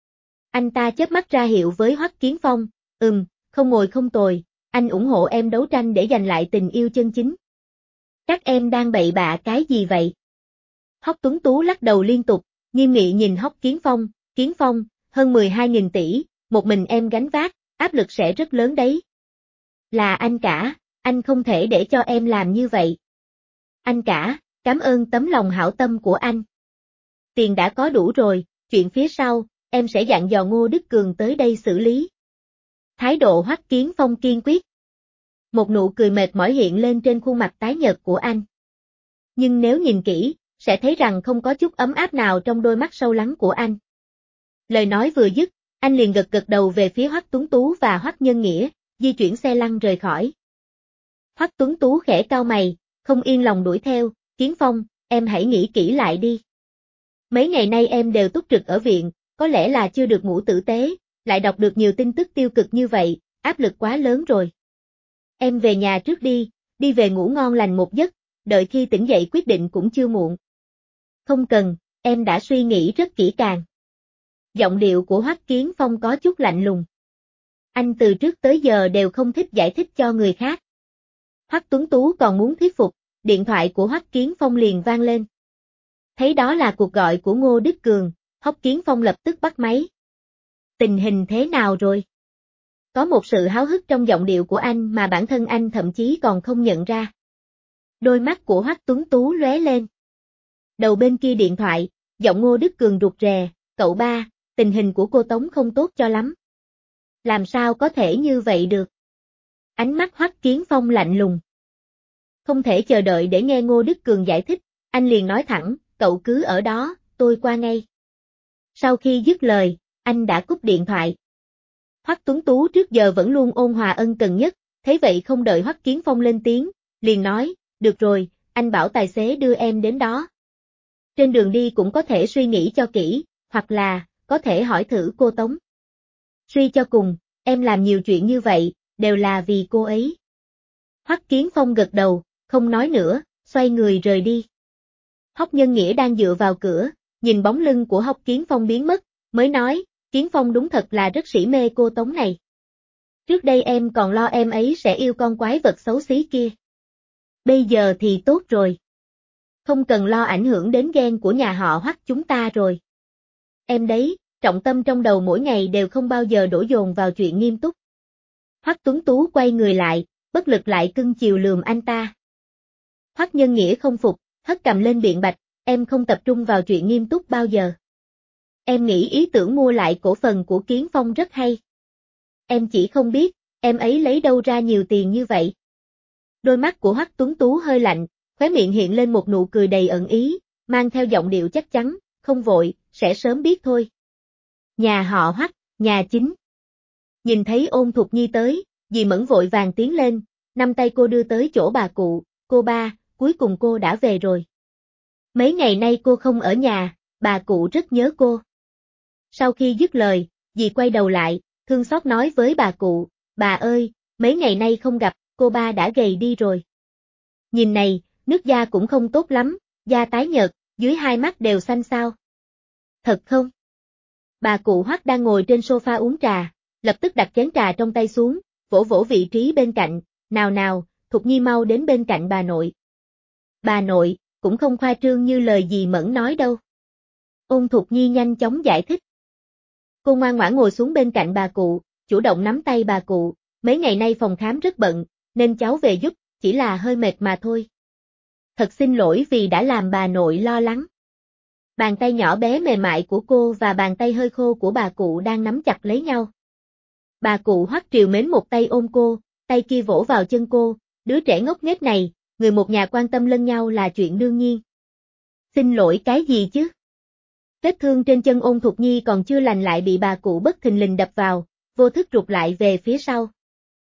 Anh ta chớp mắt ra hiệu với Hoắc Kiến Phong, không ngồi không tồi, anh ủng hộ em đấu tranh để giành lại tình yêu chân chính. Các em đang bậy bạ cái gì vậy? Hoắc Tuấn Tú lắc đầu liên tục, nghiêm nghị nhìn Hoắc Kiến Phong, hơn 12.000 tỷ, một mình em gánh vác, áp lực sẽ rất lớn đấy. Là anh cả, anh không thể để cho em làm như vậy. Anh cả, cảm ơn tấm lòng hảo tâm của anh. Tiền đã có đủ rồi, chuyện phía sau, em sẽ dặn dò Ngô Đức Cường tới đây xử lý. Thái độ Hoắc Kiến Phong kiên quyết. Một nụ cười mệt mỏi hiện lên trên khuôn mặt tái nhợt của anh. Nhưng nếu nhìn kỹ, sẽ thấy rằng không có chút ấm áp nào trong đôi mắt sâu lắng của anh. Lời nói vừa dứt, anh liền gật đầu về phía Hoắc Tuấn Tú và Hoắc Nhân Nghĩa, di chuyển xe lăn rời khỏi. Hoắc Tuấn Tú khẽ cau mày, không yên lòng đuổi theo, Kiến Phong, em hãy nghĩ kỹ lại đi. Mấy ngày nay em đều túc trực ở viện, có lẽ là chưa được ngủ tử tế, lại đọc được nhiều tin tức tiêu cực như vậy, áp lực quá lớn rồi. Em về nhà trước đi về ngủ ngon lành một giấc, đợi khi tỉnh dậy quyết định cũng chưa muộn. Không cần, em đã suy nghĩ rất kỹ càng. Giọng điệu của Hoắc Kiến Phong có chút lạnh lùng. Anh từ trước tới giờ đều không thích giải thích cho người khác. Hoắc Tuấn Tú còn muốn thuyết phục, điện thoại của Hoắc Kiến Phong liền vang lên. Thấy đó là cuộc gọi của Ngô Đức Cường, Hoắc Kiến Phong lập tức bắt máy. Tình hình thế nào rồi? Có một sự háo hức trong giọng điệu của anh mà bản thân anh thậm chí còn không nhận ra. Đôi mắt của Hoắc Tuấn Tú lóe lên. Đầu bên kia điện thoại, giọng Ngô Đức Cường rụt rè, cậu ba, tình hình của cô Tống không tốt cho lắm. Làm sao có thể như vậy được? Ánh mắt Hoắc Kiến Phong lạnh lùng. Không thể chờ đợi để nghe Ngô Đức Cường giải thích, anh liền nói thẳng, cậu cứ ở đó, tôi qua ngay. Sau khi dứt lời, anh đã cúp điện thoại. Hoắc Tuấn Tú trước giờ vẫn luôn ôn hòa ân cần nhất, thấy vậy không đợi Hoắc Kiến Phong lên tiếng, liền nói, được rồi, anh bảo tài xế đưa em đến đó. Trên đường đi cũng có thể suy nghĩ cho kỹ, hoặc là, có thể hỏi thử cô Tống. Suy cho cùng, em làm nhiều chuyện như vậy, đều là vì cô ấy. Hoắc Kiến Phong gật đầu, không nói nữa, xoay người rời đi. Hoắc Nhân Nghĩa đang dựa vào cửa, nhìn bóng lưng của Hoắc Kiến Phong biến mất, mới nói, Kiến Phong đúng thật là rất sĩ mê cô Tống này. Trước đây em còn lo em ấy sẽ yêu con quái vật xấu xí kia. Bây giờ thì tốt rồi. Không cần lo ảnh hưởng đến ghen của nhà họ Hoắc chúng ta rồi. Em đấy, trọng tâm trong đầu mỗi ngày đều không bao giờ đổ dồn vào chuyện nghiêm túc. Hoắc Tuấn Tú quay người lại, bất lực lại cưng chiều lườm anh ta. Hoắc Nhân Nghĩa không phục, hất cầm lên biện bạch, em không tập trung vào chuyện nghiêm túc bao giờ. Em nghĩ ý tưởng mua lại cổ phần của Kiến Phong rất hay. Em chỉ không biết, em ấy lấy đâu ra nhiều tiền như vậy. Đôi mắt của Hoắc Tuấn Tú hơi lạnh, khóe miệng hiện lên một nụ cười đầy ẩn ý, mang theo giọng điệu chắc chắn, không vội, sẽ sớm biết thôi. Nhà họ Hoắc, nhà chính. Nhìn thấy Ôn Thục Nhi tới, dì Mẫn vội vàng tiến lên, nắm tay cô đưa tới chỗ bà cụ, cô ba, cuối cùng cô đã về rồi. Mấy ngày nay cô không ở nhà, bà cụ rất nhớ cô. Sau khi dứt lời, dì quay đầu lại, thương xót nói với bà cụ, bà ơi, mấy ngày nay không gặp, cô ba đã gầy đi rồi. Nhìn này, nước da cũng không tốt lắm, da tái nhợt, dưới hai mắt đều xanh xao. Thật không? Bà cụ Hoắc đang ngồi trên sofa uống trà, lập tức đặt chén trà trong tay xuống, vỗ vỗ vị trí bên cạnh, nào nào, Thục Nhi mau đến bên cạnh bà nội. Bà nội, cũng không khoa trương như lời dì Mẫn nói đâu. Ôn Thục Nhi nhanh chóng giải thích. Cô ngoan ngoãn ngồi xuống bên cạnh bà cụ, chủ động nắm tay bà cụ, mấy ngày nay phòng khám rất bận, nên cháu về giúp, chỉ là hơi mệt mà thôi. Thật xin lỗi vì đã làm bà nội lo lắng. Bàn tay nhỏ bé mềm mại của cô và bàn tay hơi khô của bà cụ đang nắm chặt lấy nhau. Bà cụ Hoắc trìu mến một tay ôm cô, tay kia vỗ vào chân cô, đứa trẻ ngốc nghếch này, người một nhà quan tâm lẫn nhau là chuyện đương nhiên. Xin lỗi cái gì chứ? Vết thương trên chân Ôn Thục Nhi còn chưa lành lại bị bà cụ bất thình lình đập vào, vô thức rụt lại về phía sau.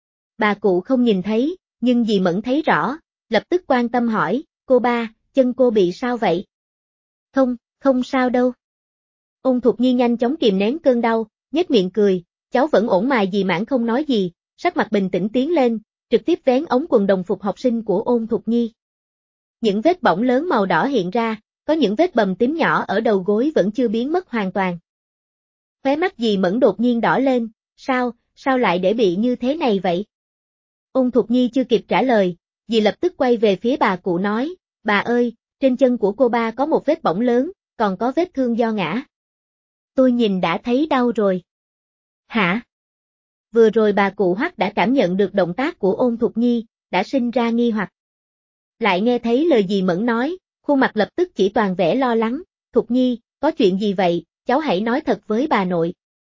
Bà cụ không nhìn thấy, nhưng dì Mẫn thấy rõ, lập tức quan tâm hỏi, cô ba, chân cô bị sao vậy? Không sao đâu. Ôn Thục Nhi nhanh chóng kìm nén cơn đau, nhếch miệng cười, cháu vẫn ổn mà. Dì Mãn không nói gì, sắc mặt bình tĩnh tiến lên, trực tiếp vén ống quần đồng phục học sinh của Ôn Thục Nhi. Những vết bỏng lớn màu đỏ hiện ra, có những vết bầm tím nhỏ ở đầu gối vẫn chưa biến mất hoàn toàn. Khóe mắt dì Mẫn đột nhiên đỏ lên, sao lại để bị như thế này vậy? Ôn Thục Nhi chưa kịp trả lời, dì lập tức quay về phía bà cụ nói, bà ơi, trên chân của cô ba có một vết bỏng lớn, còn có vết thương do ngã. Tôi nhìn đã thấy đau rồi. Hả? Vừa rồi bà cụ Hoắc đã cảm nhận được động tác của Ôn Thục Nhi, đã sinh ra nghi hoặc. Lại nghe thấy lời dì Mẫn nói, khuôn mặt lập tức chỉ toàn vẻ lo lắng, Thục Nhi, có chuyện gì vậy, cháu hãy nói thật với bà nội.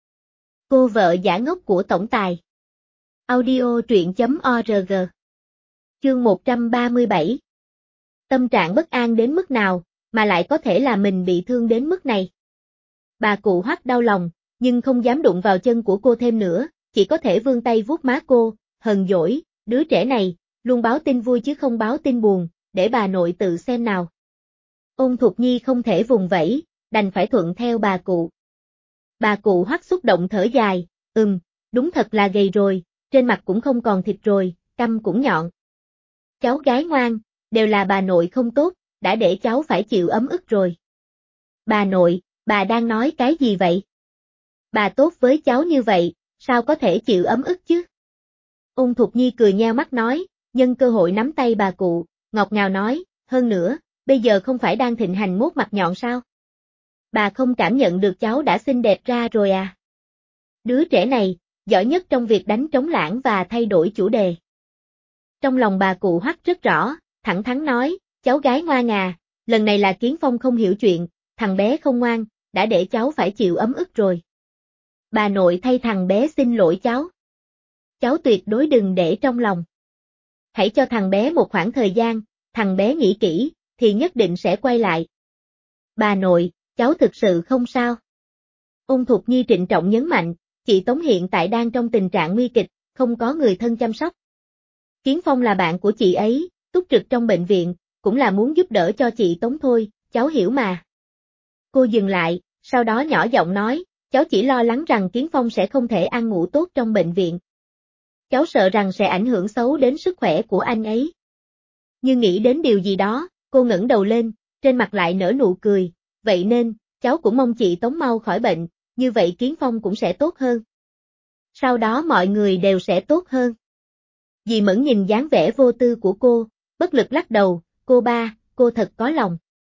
Cô vợ giả ngốc của tổng tài. Audio truyện.org. Chương 137. Tâm trạng bất an đến mức nào, mà lại có thể là mình bị thương đến mức này. Bà cụ Hoắc đau lòng, nhưng không dám đụng vào chân của cô thêm nữa, chỉ có thể vươn tay vuốt má cô, hờn dỗi, đứa trẻ này, luôn báo tin vui chứ không báo tin buồn, để bà nội tự xem nào. Ôn Thục Nhi không thể vùng vẫy, đành phải thuận theo bà cụ. Bà cụ Hoắc xúc động thở dài, đúng thật là gầy rồi, trên mặt cũng không còn thịt rồi, cằm cũng nhọn. Cháu gái ngoan, đều là bà nội không tốt, đã để cháu phải chịu ấm ức rồi. Bà nội, bà đang nói cái gì vậy? Bà tốt với cháu như vậy, sao có thể chịu ấm ức chứ? Ôn Thục Nhi cười nheo mắt nói, nhân cơ hội nắm tay bà cụ, ngọt ngào nói, hơn nữa, bây giờ không phải đang thịnh hành mốt mặt nhọn sao? Bà không cảm nhận được cháu đã xinh đẹp ra rồi à? Đứa trẻ này, giỏi nhất trong việc đánh trống lãng và thay đổi chủ đề. Trong lòng bà cụ Hoắc rất rõ, thẳng thắn nói, cháu gái ngoan à, lần này là Kiến Phong không hiểu chuyện, thằng bé không ngoan, đã để cháu phải chịu ấm ức rồi. Bà nội thay thằng bé xin lỗi cháu. Cháu tuyệt đối đừng để trong lòng. Hãy cho thằng bé một khoảng thời gian, thằng bé nghĩ kỹ, thì nhất định sẽ quay lại. Bà nội, cháu thực sự không sao. Ôn Thục Nhi trịnh trọng nhấn mạnh, chị Tống hiện tại đang trong tình trạng nguy kịch, không có người thân chăm sóc. Kiến Phong là bạn của chị ấy, túc trực trong bệnh viện, cũng là muốn giúp đỡ cho chị Tống thôi, cháu hiểu mà. Cô dừng lại, sau đó nhỏ giọng nói, cháu chỉ lo lắng rằng Kiến Phong sẽ không thể ăn ngủ tốt trong bệnh viện. Cháu sợ rằng sẽ ảnh hưởng xấu đến sức khỏe của anh ấy. Như nghĩ đến điều gì đó, cô ngẩng đầu lên, trên mặt lại nở nụ cười, vậy nên, cháu cũng mong chị Tống mau khỏi bệnh, như vậy Kiến Phong cũng sẽ tốt hơn. Sau đó mọi người đều sẽ tốt hơn. Dì Mẫn nhìn dáng vẻ vô tư của cô, bất lực lắc đầu, cô ba, cô thật có lòng.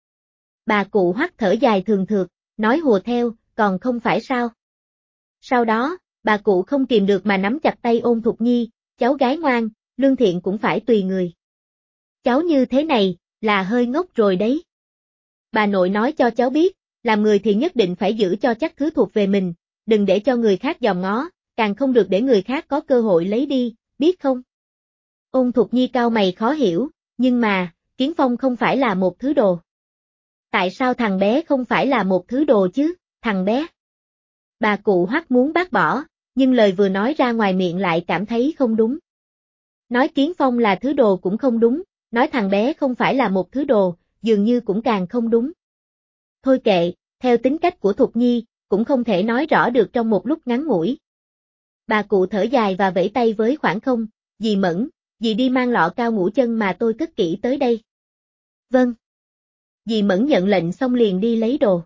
Bà cụ Hoắc thở dài thường thượt, nói hùa theo, còn không phải sao. Sau đó, bà cụ không kìm được mà nắm chặt tay Ôn Thục Nhi, cháu gái ngoan, lương thiện cũng phải tùy người. Cháu như thế này, là hơi ngốc rồi đấy. Bà nội nói cho cháu biết, làm người thì nhất định phải giữ cho chắc thứ thuộc về mình, đừng để cho người khác dòm ngó, càng không được để người khác có cơ hội lấy đi, biết không? Ôn Thục Nhi cau mày khó hiểu, nhưng mà, Kiến Phong không phải là một thứ đồ. Tại sao thằng bé không phải là một thứ đồ chứ, thằng bé? Bà cụ Hoắc muốn bác bỏ, nhưng lời vừa nói ra ngoài miệng lại cảm thấy không đúng. Nói Kiến Phong là thứ đồ cũng không đúng, nói thằng bé không phải là một thứ đồ, dường như cũng càng không đúng. Thôi kệ, theo tính cách của Thục Nhi, cũng không thể nói rõ được trong một lúc ngắn ngủi. Bà cụ thở dài và vẫy tay với khoảng không, dì Mẫn, dì đi mang lọ cao ngũ chân mà tôi cất kỹ tới đây. Vâng. Dì Mẫn nhận lệnh xong liền đi lấy đồ.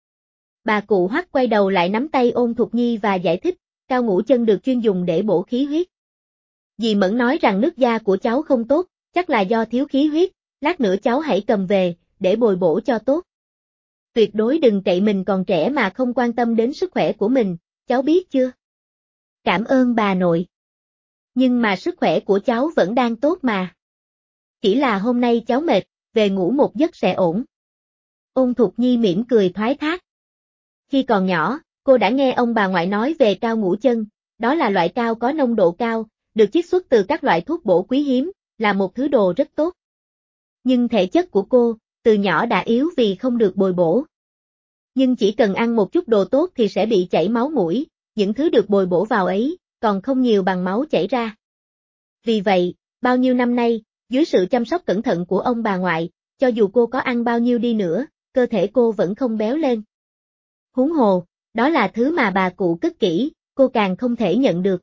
Bà cụ Hoắc quay đầu lại nắm tay Ôn Thục Nhi và giải thích, cao ngũ chân được chuyên dùng để bổ khí huyết. Dì Mẫn nói rằng nước da của cháu không tốt, chắc là do thiếu khí huyết, lát nữa cháu hãy cầm về, để bồi bổ cho tốt. Tuyệt đối đừng cậy mình còn trẻ mà không quan tâm đến sức khỏe của mình, cháu biết chưa? Cảm ơn bà nội. Nhưng mà sức khỏe của cháu vẫn đang tốt mà. Chỉ là hôm nay cháu mệt, về ngủ một giấc sẽ ổn. Ôn Thục Nhi mỉm cười thoái thác. Khi còn nhỏ, cô đã nghe ông bà ngoại nói về cao ngũ chân, đó là loại cao có nồng độ cao, được chiết xuất từ các loại thuốc bổ quý hiếm, là một thứ đồ rất tốt. Nhưng thể chất của cô, từ nhỏ đã yếu vì không được bồi bổ. Nhưng chỉ cần ăn một chút đồ tốt thì sẽ bị chảy máu mũi, những thứ được bồi bổ vào ấy, còn không nhiều bằng máu chảy ra. Vì vậy, bao nhiêu năm nay, dưới sự chăm sóc cẩn thận của ông bà ngoại, cho dù cô có ăn bao nhiêu đi nữa, cơ thể cô vẫn không béo lên. Huống hồ, đó là thứ mà bà cụ cất kỹ, cô càng không thể nhận được.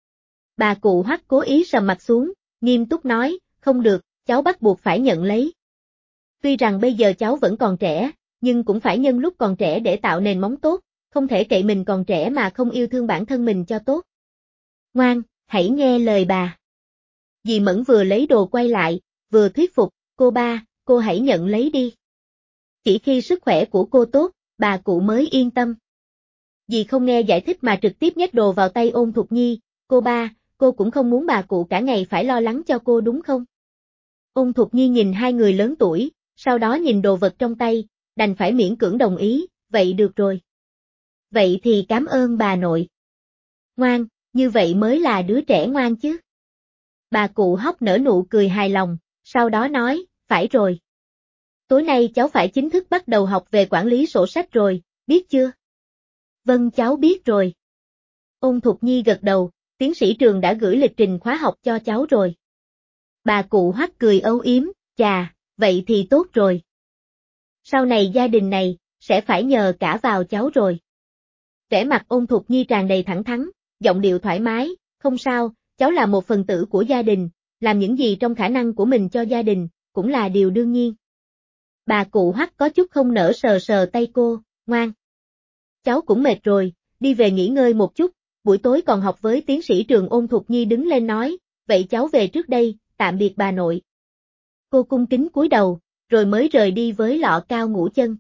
Bà cụ Hoắc cố ý sầm mặt xuống, nghiêm túc nói, không được, cháu bắt buộc phải nhận lấy. Tuy rằng bây giờ cháu vẫn còn trẻ, nhưng cũng phải nhân lúc còn trẻ để tạo nền móng tốt, không thể cậy mình còn trẻ mà không yêu thương bản thân mình cho tốt. Ngoan, hãy nghe lời bà. Dì Mẫn vừa lấy đồ quay lại, vừa thuyết phục, cô ba, cô hãy nhận lấy đi. Chỉ khi sức khỏe của cô tốt, bà cụ mới yên tâm. Dì không nghe giải thích mà trực tiếp nhét đồ vào tay Ôn Thục Nhi, cô ba, cô cũng không muốn bà cụ cả ngày phải lo lắng cho cô đúng không? Ôn Thục Nhi nhìn hai người lớn tuổi, sau đó nhìn đồ vật trong tay, đành phải miễn cưỡng đồng ý, vậy được rồi. Vậy thì cảm ơn bà nội. Ngoan, như vậy mới là đứa trẻ ngoan chứ. Bà cụ Hoắc nở nụ cười hài lòng, sau đó nói, phải rồi. Tối nay cháu phải chính thức bắt đầu học về quản lý sổ sách rồi, biết chưa? Vâng cháu biết rồi. Ôn Thục Nhi gật đầu, tiến sĩ trường đã gửi lịch trình khóa học cho cháu rồi. Bà cụ Hoắc cười âu yếm, chà, vậy thì tốt rồi. Sau này gia đình này, sẽ phải nhờ cả vào cháu rồi. Vẻ mặt Ôn Thục Nhi tràn đầy thẳng thắn, giọng điệu thoải mái, không sao, cháu là một phần tử của gia đình, làm những gì trong khả năng của mình cho gia đình, cũng là điều đương nhiên. Bà cụ Hoắc có chút không nỡ sờ sờ tay cô, ngoan. Cháu cũng mệt rồi, đi về nghỉ ngơi một chút, buổi tối còn học với tiến sĩ trường. Ôn Thục Nhi đứng lên nói, vậy cháu về trước đây, tạm biệt bà nội. Cô cung kính cúi đầu, rồi mới rời đi với lọ cao ngũ chân.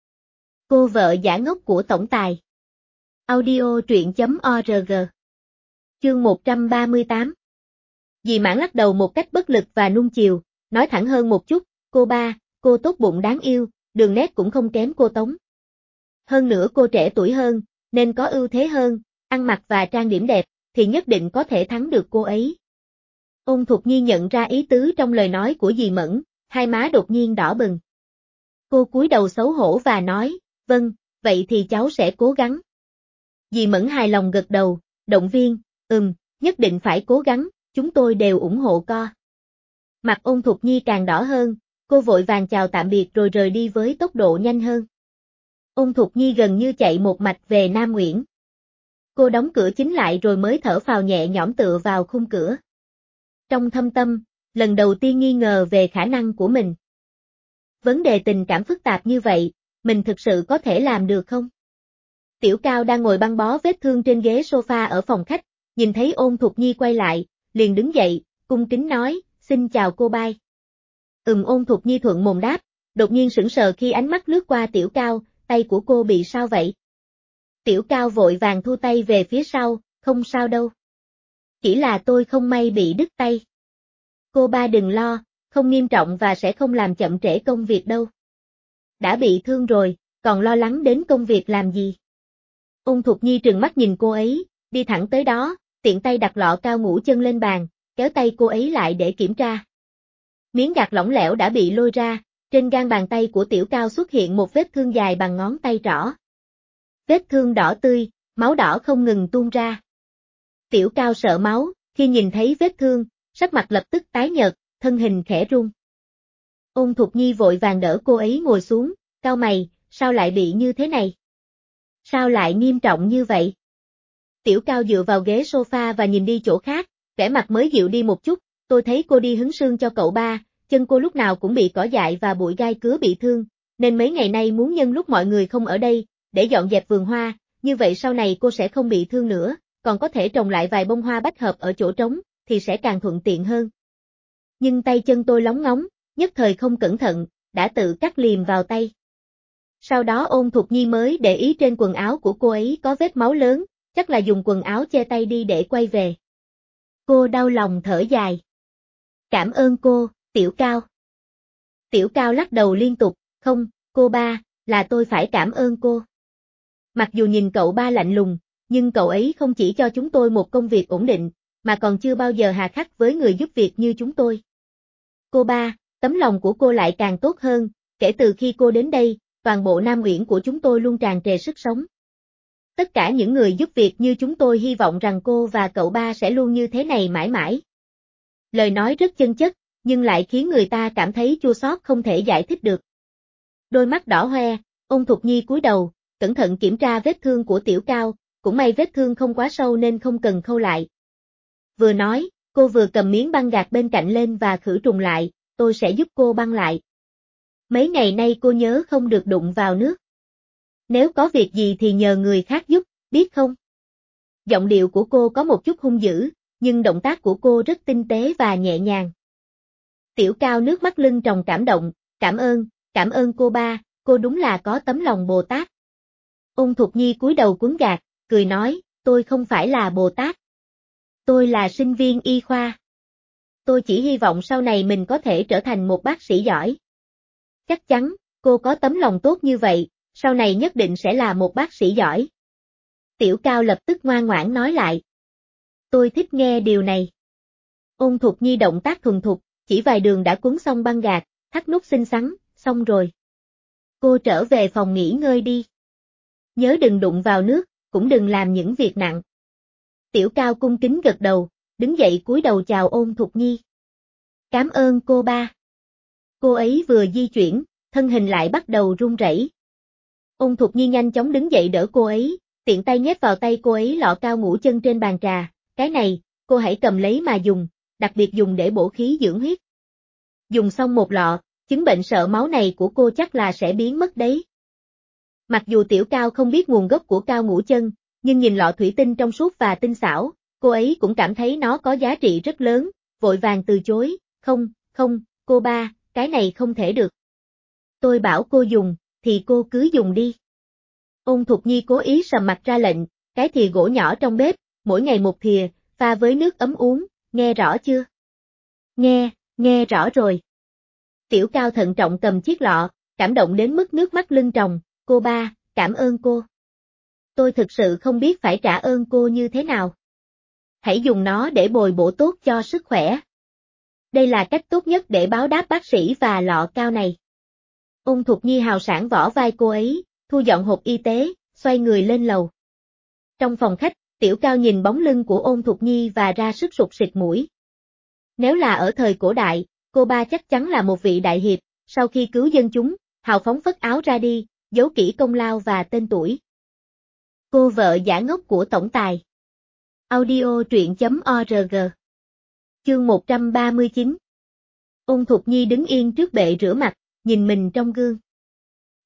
Cô vợ giả ngốc của tổng tài. Audio truyện.org. Chương 138. Dì Mãn lắc đầu một cách bất lực và nuông chiều, nói thẳng hơn một chút, cô ba, cô tốt bụng đáng yêu, đường nét cũng không kém cô Tống. Hơn nữa cô trẻ tuổi hơn, nên có ưu thế hơn, ăn mặc và trang điểm đẹp, thì nhất định có thể thắng được cô ấy. Ôn Thục Nhi nhận ra ý tứ trong lời nói của dì Mẫn, hai má đột nhiên đỏ bừng. Cô cúi đầu xấu hổ và nói, vâng, vậy thì cháu sẽ cố gắng. Dì Mẫn hài lòng gật đầu, động viên, nhất định phải cố gắng, chúng tôi đều ủng hộ co. Mặt Ôn Thục Nhi càng đỏ hơn, cô vội vàng chào tạm biệt rồi rời đi với tốc độ nhanh hơn. Ôn Thục Nhi gần như chạy một mạch về Nam Nguyễn. Cô đóng cửa chính lại rồi mới thở phào nhẹ nhõm tựa vào khung cửa. Trong thâm tâm, lần đầu tiên nghi ngờ về khả năng của mình. Vấn đề tình cảm phức tạp như vậy, Mình thực sự có thể làm được không? Tiểu Cao đang ngồi băng bó vết thương trên ghế sofa ở phòng khách, nhìn thấy Ôn Thục Nhi quay lại, liền đứng dậy, cung kính nói, xin chào cô Bai. Ôn Thục Nhi thuận mồm đáp, đột nhiên sững sờ khi ánh mắt lướt qua Tiểu Cao, tay của cô bị sao vậy? Tiểu Cao vội vàng thu tay về phía sau, không sao đâu. Chỉ là tôi không may bị đứt tay. Cô Ba đừng lo, không nghiêm trọng và sẽ không làm chậm trễ công việc đâu. Đã bị thương rồi, còn lo lắng đến công việc làm gì? Ôn Thục Nhi trừng mắt nhìn cô ấy, đi thẳng tới đó, tiện tay đặt lọ cao ngũ chân lên bàn, kéo tay cô ấy lại để kiểm tra. Miếng gạc lỏng lẻo đã bị lôi ra, trên gang bàn tay của Tiểu Cao xuất hiện một vết thương dài bằng ngón tay trỏ. Vết thương đỏ tươi, máu đỏ không ngừng tuôn ra. Tiểu Cao sợ máu, khi nhìn thấy vết thương, sắc mặt lập tức tái nhợt, thân hình khẽ run. Ôn Thục Nhi vội vàng đỡ cô ấy ngồi xuống, cau mày, sao lại bị như thế này? Sao lại nghiêm trọng như vậy? Tiểu Cao dựa vào ghế sofa và nhìn đi chỗ khác, vẻ mặt mới dịu đi một chút, tôi thấy cô đi hứng xương cho cậu Ba, chân cô lúc nào cũng bị cỏ dại và bụi gai cứa bị thương, nên mấy ngày nay muốn nhân lúc mọi người không ở đây, để dọn dẹp vườn hoa, như vậy sau này cô sẽ không bị thương nữa, còn có thể trồng lại vài bông hoa bách hợp ở chỗ trống, thì sẽ càng thuận tiện hơn. Nhưng tay chân tôi lóng ngóng, nhất thời không cẩn thận, đã tự cắt liềm vào tay. Sau đó Ôn Thục Nhi mới để ý trên quần áo của cô ấy có vết máu lớn, chắc là dùng quần áo che tay đi để quay về. Cô đau lòng thở dài. Cảm ơn cô, Tiểu Cao. Tiểu Cao lắc đầu liên tục, không, cô Ba, là tôi phải cảm ơn cô. Mặc dù nhìn cậu Ba lạnh lùng, nhưng cậu ấy không chỉ cho chúng tôi một công việc ổn định, mà còn chưa bao giờ hà khắc với người giúp việc như chúng tôi. Cô Ba, tấm lòng của cô lại càng tốt hơn, kể từ khi cô đến đây, toàn bộ Nam Uyển của chúng tôi luôn tràn trề sức sống. Tất cả những người giúp việc như chúng tôi hy vọng rằng cô và cậu Ba sẽ luôn như thế này mãi mãi. Lời nói rất chân chất, nhưng lại khiến người ta cảm thấy chua xót không thể giải thích được. Đôi mắt đỏ hoe, Ôn Thục Nhi cúi đầu, cẩn thận kiểm tra vết thương của Tiểu Cao, cũng may vết thương không quá sâu nên không cần khâu lại. Vừa nói, cô vừa cầm miếng băng gạc bên cạnh lên và khử trùng lại, tôi sẽ giúp cô băng lại. Mấy ngày nay cô nhớ không được đụng vào nước. Nếu có việc gì thì nhờ người khác giúp, biết không? Giọng điệu của cô có một chút hung dữ, nhưng động tác của cô rất tinh tế và nhẹ nhàng. Tiểu Cao nước mắt lưng tròng cảm động, cảm ơn cô Ba, cô đúng là có tấm lòng Bồ Tát. Ôn Thục Nhi cúi đầu cuốn gạt, cười nói, tôi không phải là Bồ Tát. Tôi là sinh viên y khoa. Tôi chỉ hy vọng sau này mình có thể trở thành một bác sĩ giỏi. Chắc chắn, cô có tấm lòng tốt như vậy, sau này nhất định sẽ là một bác sĩ giỏi. Tiểu Cao lập tức ngoan ngoãn nói lại. Tôi thích nghe điều này. Ôn Thục Nhi động tác thuần thục, chỉ vài đường đã cuốn xong băng gạc, thắt nút xinh xắn, xong rồi. Cô trở về phòng nghỉ ngơi đi. Nhớ đừng đụng vào nước, cũng đừng làm những việc nặng. Tiểu Cao cung kính gật đầu, đứng dậy cúi đầu chào Ôn Thục Nhi. Cảm ơn cô Ba. Cô ấy vừa di chuyển, thân hình lại bắt đầu run rẩy. Ôn Thục Nhi nhanh chóng đứng dậy đỡ cô ấy, tiện tay nhét vào tay cô ấy lọ cao ngũ chân trên bàn trà, cái này, cô hãy cầm lấy mà dùng, đặc biệt dùng để bổ khí dưỡng huyết. Dùng xong một lọ, chứng bệnh sợ máu này của cô chắc là sẽ biến mất đấy. Mặc dù Tiểu Cao không biết nguồn gốc của cao ngũ chân, nhưng nhìn lọ thủy tinh trong suốt và tinh xảo, cô ấy cũng cảm thấy nó có giá trị rất lớn, vội vàng từ chối, không, cô Ba, cái này không thể được. Tôi bảo cô dùng, thì cô cứ dùng đi. Ôn Thục Nhi cố ý sầm mặt ra lệnh, cái thìa gỗ nhỏ trong bếp, mỗi ngày một thìa, pha với nước ấm uống, nghe rõ chưa? Nghe rõ rồi. Tiểu Cao thận trọng cầm chiếc lọ, cảm động đến mức nước mắt lưng tròng, cô Ba, cảm ơn cô. Tôi thực sự không biết phải trả ơn cô như thế nào. Hãy dùng nó để bồi bổ tốt cho sức khỏe. Đây là cách tốt nhất để báo đáp bác sĩ và lọ cao này. Ôn Thục Nhi hào sảng vỗ vai cô ấy, thu dọn hộp y tế, xoay người lên lầu. Trong phòng khách, Tiểu Cao nhìn bóng lưng của Ôn Thục Nhi và ra sức sụt sịt mũi. Nếu là ở thời cổ đại, cô Ba chắc chắn là một vị đại hiệp, sau khi cứu dân chúng, hào phóng phất áo ra đi, giấu kỹ công lao và tên tuổi. Cô vợ giả ngốc của tổng tài. Audio truyện.org. Chương 139. Ôn Thục Nhi đứng yên trước bệ rửa mặt, nhìn mình trong gương.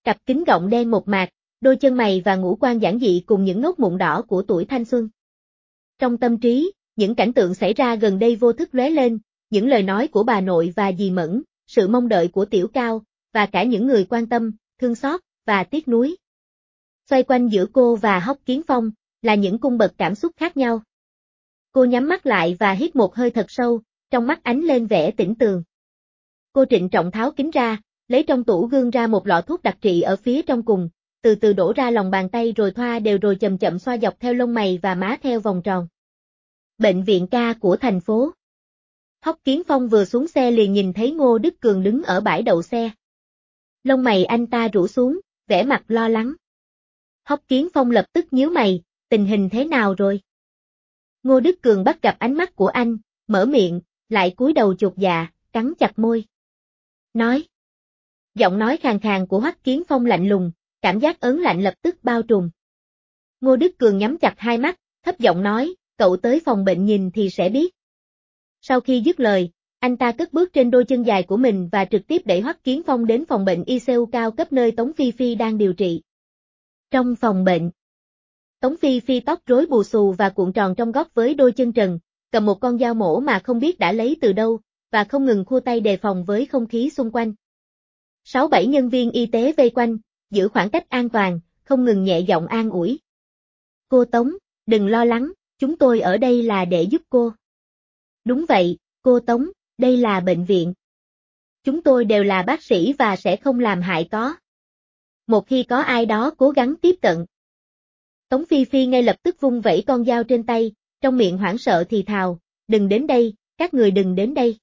cặp kính gọng đen một mạc, đôi chân mày và ngũ quan giản dị cùng những nốt mụn đỏ của tuổi thanh xuân. Trong tâm trí, những cảnh tượng xảy ra gần đây vô thức lóe lên, những lời nói của bà nội và dì Mẫn, sự mong đợi của Tiểu Cao, và cả những người quan tâm, thương xót, và tiếc nuối. Xoay quanh giữa cô và Hoắc Kiến Phong, là những cung bậc cảm xúc khác nhau. Cô nhắm mắt lại và hít một hơi thật sâu, trong mắt ánh lên vẻ tĩnh tường. Cô trịnh trọng tháo kính ra, lấy trong tủ gương ra một lọ thuốc đặc trị ở phía trong cùng, từ từ đổ ra lòng bàn tay rồi thoa đều rồi chậm chậm xoa dọc theo lông mày và má theo vòng tròn. Bệnh viện ca của thành phố. Hoắc Kiến Phong vừa xuống xe liền nhìn thấy Ngô Đức Cường đứng ở bãi đậu xe. Lông mày anh ta rũ xuống, vẻ mặt lo lắng. Hoắc Kiến Phong lập tức nhíu mày, tình hình thế nào rồi? Ngô Đức Cường bắt gặp ánh mắt của anh, mở miệng, lại cúi đầu chột dạ, cắn chặt môi. Nói. Giọng nói khàn khàn của Hoắc Kiến Phong lạnh lùng, cảm giác ớn lạnh lập tức bao trùm. Ngô Đức Cường nhắm chặt hai mắt, thấp giọng nói, cậu tới phòng bệnh nhìn thì sẽ biết. Sau khi dứt lời, anh ta cất bước trên đôi chân dài của mình và trực tiếp đẩy Hoắc Kiến Phong đến phòng bệnh ICU cao cấp nơi Tống Phi Phi đang điều trị. Trong phòng bệnh, Tống Phi Phi tóc rối bù xù và cuộn tròn trong góc với đôi chân trần, cầm một con dao mổ mà không biết đã lấy từ đâu, và không ngừng khua tay đề phòng với không khí xung quanh. 6-7 nhân viên y tế vây quanh, giữ khoảng cách an toàn, không ngừng nhẹ giọng an ủi. Cô Tống, đừng lo lắng, chúng tôi ở đây là để giúp cô. Đúng vậy, cô Tống, đây là bệnh viện. Chúng tôi đều là bác sĩ và sẽ không làm hại có. Một khi có ai đó cố gắng tiếp cận. Tống Phi Phi ngay lập tức vung vẩy con dao trên tay, trong miệng hoảng sợ thì thào, đừng đến đây, các người đừng đến đây.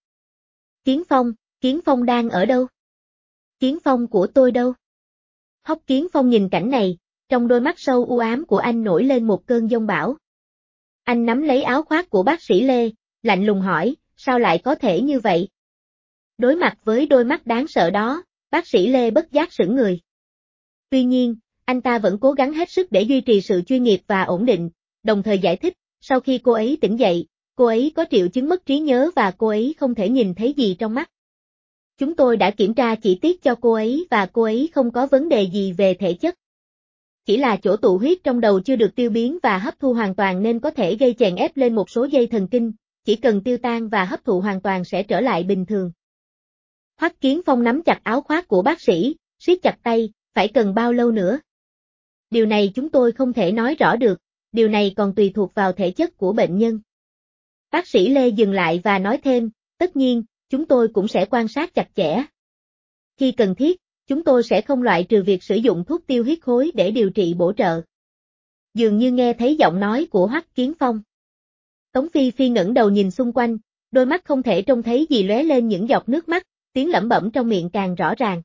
Kiến Phong đang ở đâu? Kiến Phong của tôi đâu? Hoắc Kiến Phong nhìn cảnh này, trong đôi mắt sâu u ám của anh nổi lên một cơn giông bão. Anh nắm lấy áo khoác của bác sĩ Lê, lạnh lùng hỏi, sao lại có thể như vậy? Đối mặt với đôi mắt đáng sợ đó, bác sĩ Lê bất giác sững người. Tuy nhiên, anh ta vẫn cố gắng hết sức để duy trì sự chuyên nghiệp và ổn định, đồng thời giải thích, sau khi cô ấy tỉnh dậy, cô ấy có triệu chứng mất trí nhớ và cô ấy không thể nhìn thấy gì trong mắt. Chúng tôi đã kiểm tra chi tiết cho cô ấy và cô ấy không có vấn đề gì về thể chất. Chỉ là chỗ tụ huyết trong đầu chưa được tiêu biến và hấp thu hoàn toàn nên có thể gây chèn ép lên một số dây thần kinh, chỉ cần tiêu tan và hấp thụ hoàn toàn sẽ trở lại bình thường. Hoắc Kiến Phong nắm chặt áo khoác của bác sĩ, siết chặt tay, phải cần bao lâu nữa? Điều này chúng tôi không thể nói rõ được, điều này còn tùy thuộc vào thể chất của bệnh nhân. Bác sĩ Lê dừng lại và nói thêm, tất nhiên, chúng tôi cũng sẽ quan sát chặt chẽ. Khi cần thiết, chúng tôi sẽ không loại trừ việc sử dụng thuốc tiêu huyết khối để điều trị bổ trợ. Dường như nghe thấy giọng nói của Hoắc Kiến Phong. Tống Phi Phi ngẩng đầu nhìn xung quanh, đôi mắt không thể trông thấy gì lóe lên những giọt nước mắt, tiếng lẩm bẩm trong miệng càng rõ ràng.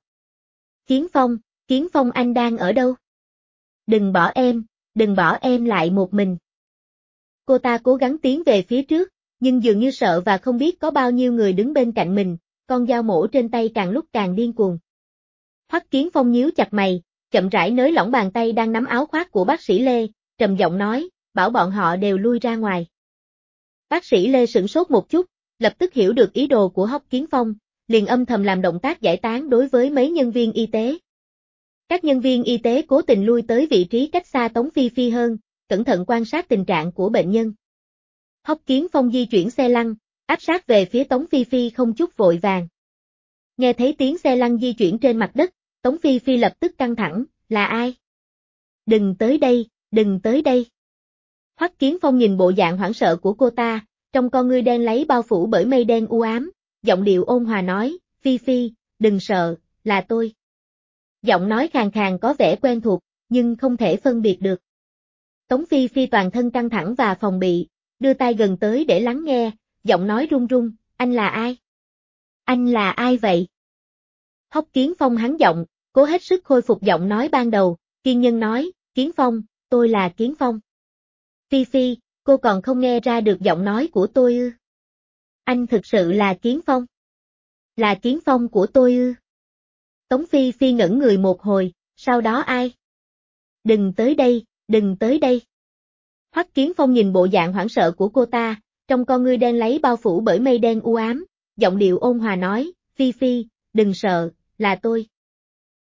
Kiến Phong anh đang ở đâu? Đừng bỏ em lại một mình. Cô ta cố gắng tiến về phía trước, nhưng dường như sợ và không biết có bao nhiêu người đứng bên cạnh mình, con dao mổ trên tay càng lúc càng điên cuồng. Hoắc Kiến Phong nhíu chặt mày, chậm rãi nới lỏng bàn tay đang nắm áo khoác của bác sĩ Lê, trầm giọng nói, bảo bọn họ đều lui ra ngoài. Bác sĩ Lê sửng sốt một chút, lập tức hiểu được ý đồ của Hoắc Kiến Phong, liền âm thầm làm động tác giải tán đối với mấy nhân viên y tế. Các nhân viên y tế cố tình lui tới vị trí cách xa Tống Phi Phi hơn, cẩn thận quan sát tình trạng của bệnh nhân. Hoắc Kiến Phong di chuyển xe lăn, áp sát về phía Tống Phi Phi không chút vội vàng. Nghe thấy tiếng xe lăn di chuyển trên mặt đất, Tống Phi Phi lập tức căng thẳng, là ai? Đừng tới đây. Hoắc Kiến Phong nhìn bộ dạng hoảng sợ của cô ta, trong con ngươi đen láy bao phủ bởi mây đen u ám, giọng điệu ôn hòa nói, Phi Phi, đừng sợ, là tôi. Giọng nói khàn khàn có vẻ quen thuộc, nhưng không thể phân biệt được. Tống Phi Phi toàn thân căng thẳng và phòng bị, đưa tay gần tới để lắng nghe, giọng nói run run, anh là ai? Anh là ai vậy? Hoắc Kiến Phong hắn giọng, cố hết sức khôi phục giọng nói ban đầu, kiên nhẫn nói, Kiến Phong, tôi là Kiến Phong. Phi Phi, cô còn không nghe ra được giọng nói của tôi ư? Anh thực sự là Kiến Phong? Là Kiến Phong của tôi ư? Tống Phi Phi ngẩn người một hồi, sau đó ai? Đừng tới đây. Hoắc Kiến Phong nhìn bộ dạng hoảng sợ của cô ta, trong con ngươi đen láy bao phủ bởi mây đen u ám, giọng điệu ôn hòa nói, Phi Phi, đừng sợ, là tôi.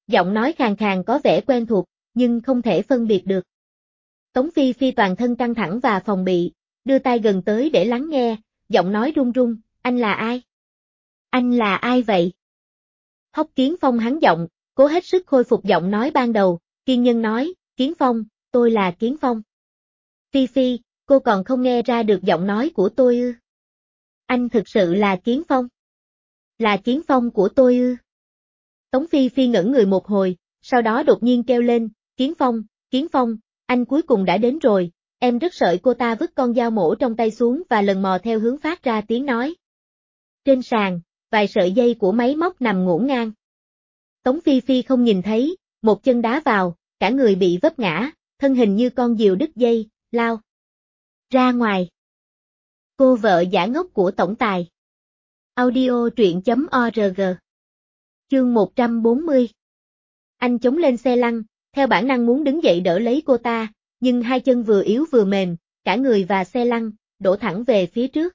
Giọng nói khàn khàn có vẻ quen thuộc, nhưng không thể phân biệt được. Tống Phi Phi toàn thân căng thẳng và phòng bị, đưa tai gần tới để lắng nghe, giọng nói run run, anh là ai? Anh là ai vậy? Hoắc Kiến Phong hắn giọng, cố hết sức khôi phục giọng nói ban đầu, kiên nhẫn nói, Kiến Phong, tôi là Kiến Phong. Phi Phi, cô còn không nghe ra được giọng nói của tôi ư? Anh thực sự là Kiến Phong? Là Kiến Phong của tôi ư? Tống Phi Phi ngẩn người một hồi, sau đó đột nhiên kêu lên, Kiến Phong, anh cuối cùng đã đến rồi, em rất sợ. Cô ta vứt con dao mổ trong tay xuống và lần mò theo hướng phát ra tiếng nói. Trên sàn, vài sợi dây của máy móc nằm ngổn ngang. Tống Phi Phi không nhìn thấy, một chân đá vào, cả người bị vấp ngã, thân hình như con diều đứt dây, lao ra ngoài. Cô vợ giả ngốc của tổng tài. Audio truyện.org. Chương 140. Anh chống lên xe lăn, theo bản năng muốn đứng dậy đỡ lấy cô ta, nhưng hai chân vừa yếu vừa mềm, cả người và xe lăn đổ thẳng về phía trước.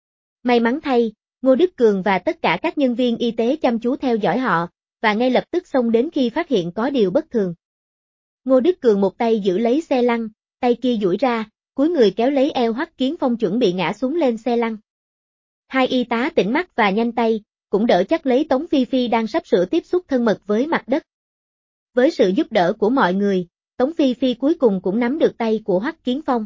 May mắn thay, Ngô Đức Cường và tất cả các nhân viên y tế chăm chú theo dõi họ, và ngay lập tức xông đến khi phát hiện có điều bất thường. Ngô Đức Cường một tay giữ lấy xe lăn, tay kia duỗi ra, cúi người kéo lấy eo Hoắc Kiến Phong chuẩn bị ngã xuống lên xe lăn. Hai y tá tỉnh mắt và nhanh tay, cũng đỡ chắc lấy Tống Phi Phi đang sắp sửa tiếp xúc thân mật với mặt đất. Với sự giúp đỡ của mọi người, Tống Phi Phi cuối cùng cũng nắm được tay của Hoắc Kiến Phong.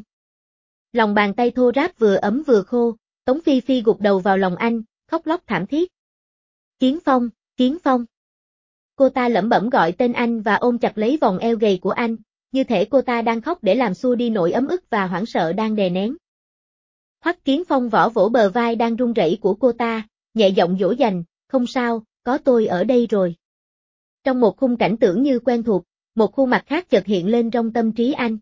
Lòng bàn tay thô ráp vừa ấm vừa khô, Tống Phi Phi gục đầu vào lòng anh, khóc lóc thảm thiết. Kiến Phong, Kiến Phong. Cô ta lẩm bẩm gọi tên anh và ôm chặt lấy vòng eo gầy của anh, như thể cô ta đang khóc để làm xua đi nỗi ấm ức và hoảng sợ đang đè nén. Hoắc Kiến Phong vỗ vỗ bờ vai đang run rẩy của cô ta, nhẹ giọng dỗ dành, không sao, có tôi ở đây rồi. Trong một khung cảnh tưởng như quen thuộc, một khuôn mặt khác chợt hiện lên trong tâm trí anh.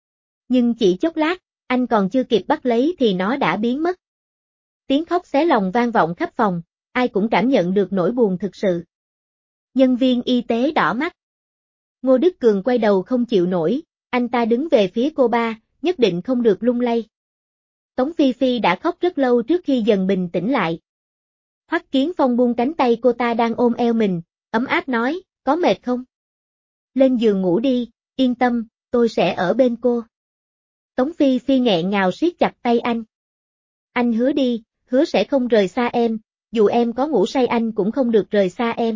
Nhưng chỉ chốc lát, anh còn chưa kịp bắt lấy thì nó đã biến mất. Tiếng khóc xé lòng vang vọng khắp phòng, ai cũng cảm nhận được nỗi buồn thực sự. Nhân viên y tế đỏ mắt. Ngô Đức Cường quay đầu không chịu nổi, anh ta đứng về phía cô ba, nhất định không được lung lay. Tống Phi Phi đã khóc rất lâu trước khi dần bình tĩnh lại. Hoắc Kiến Phong buông cánh tay cô ta đang ôm eo mình, ấm áp nói, có mệt không? Lên giường ngủ đi, yên tâm, tôi sẽ ở bên cô. Tống Phi Phi nghẹn ngào siết chặt tay anh. Anh hứa đi, hứa sẽ không rời xa em, dù em có ngủ say anh cũng không được rời xa em.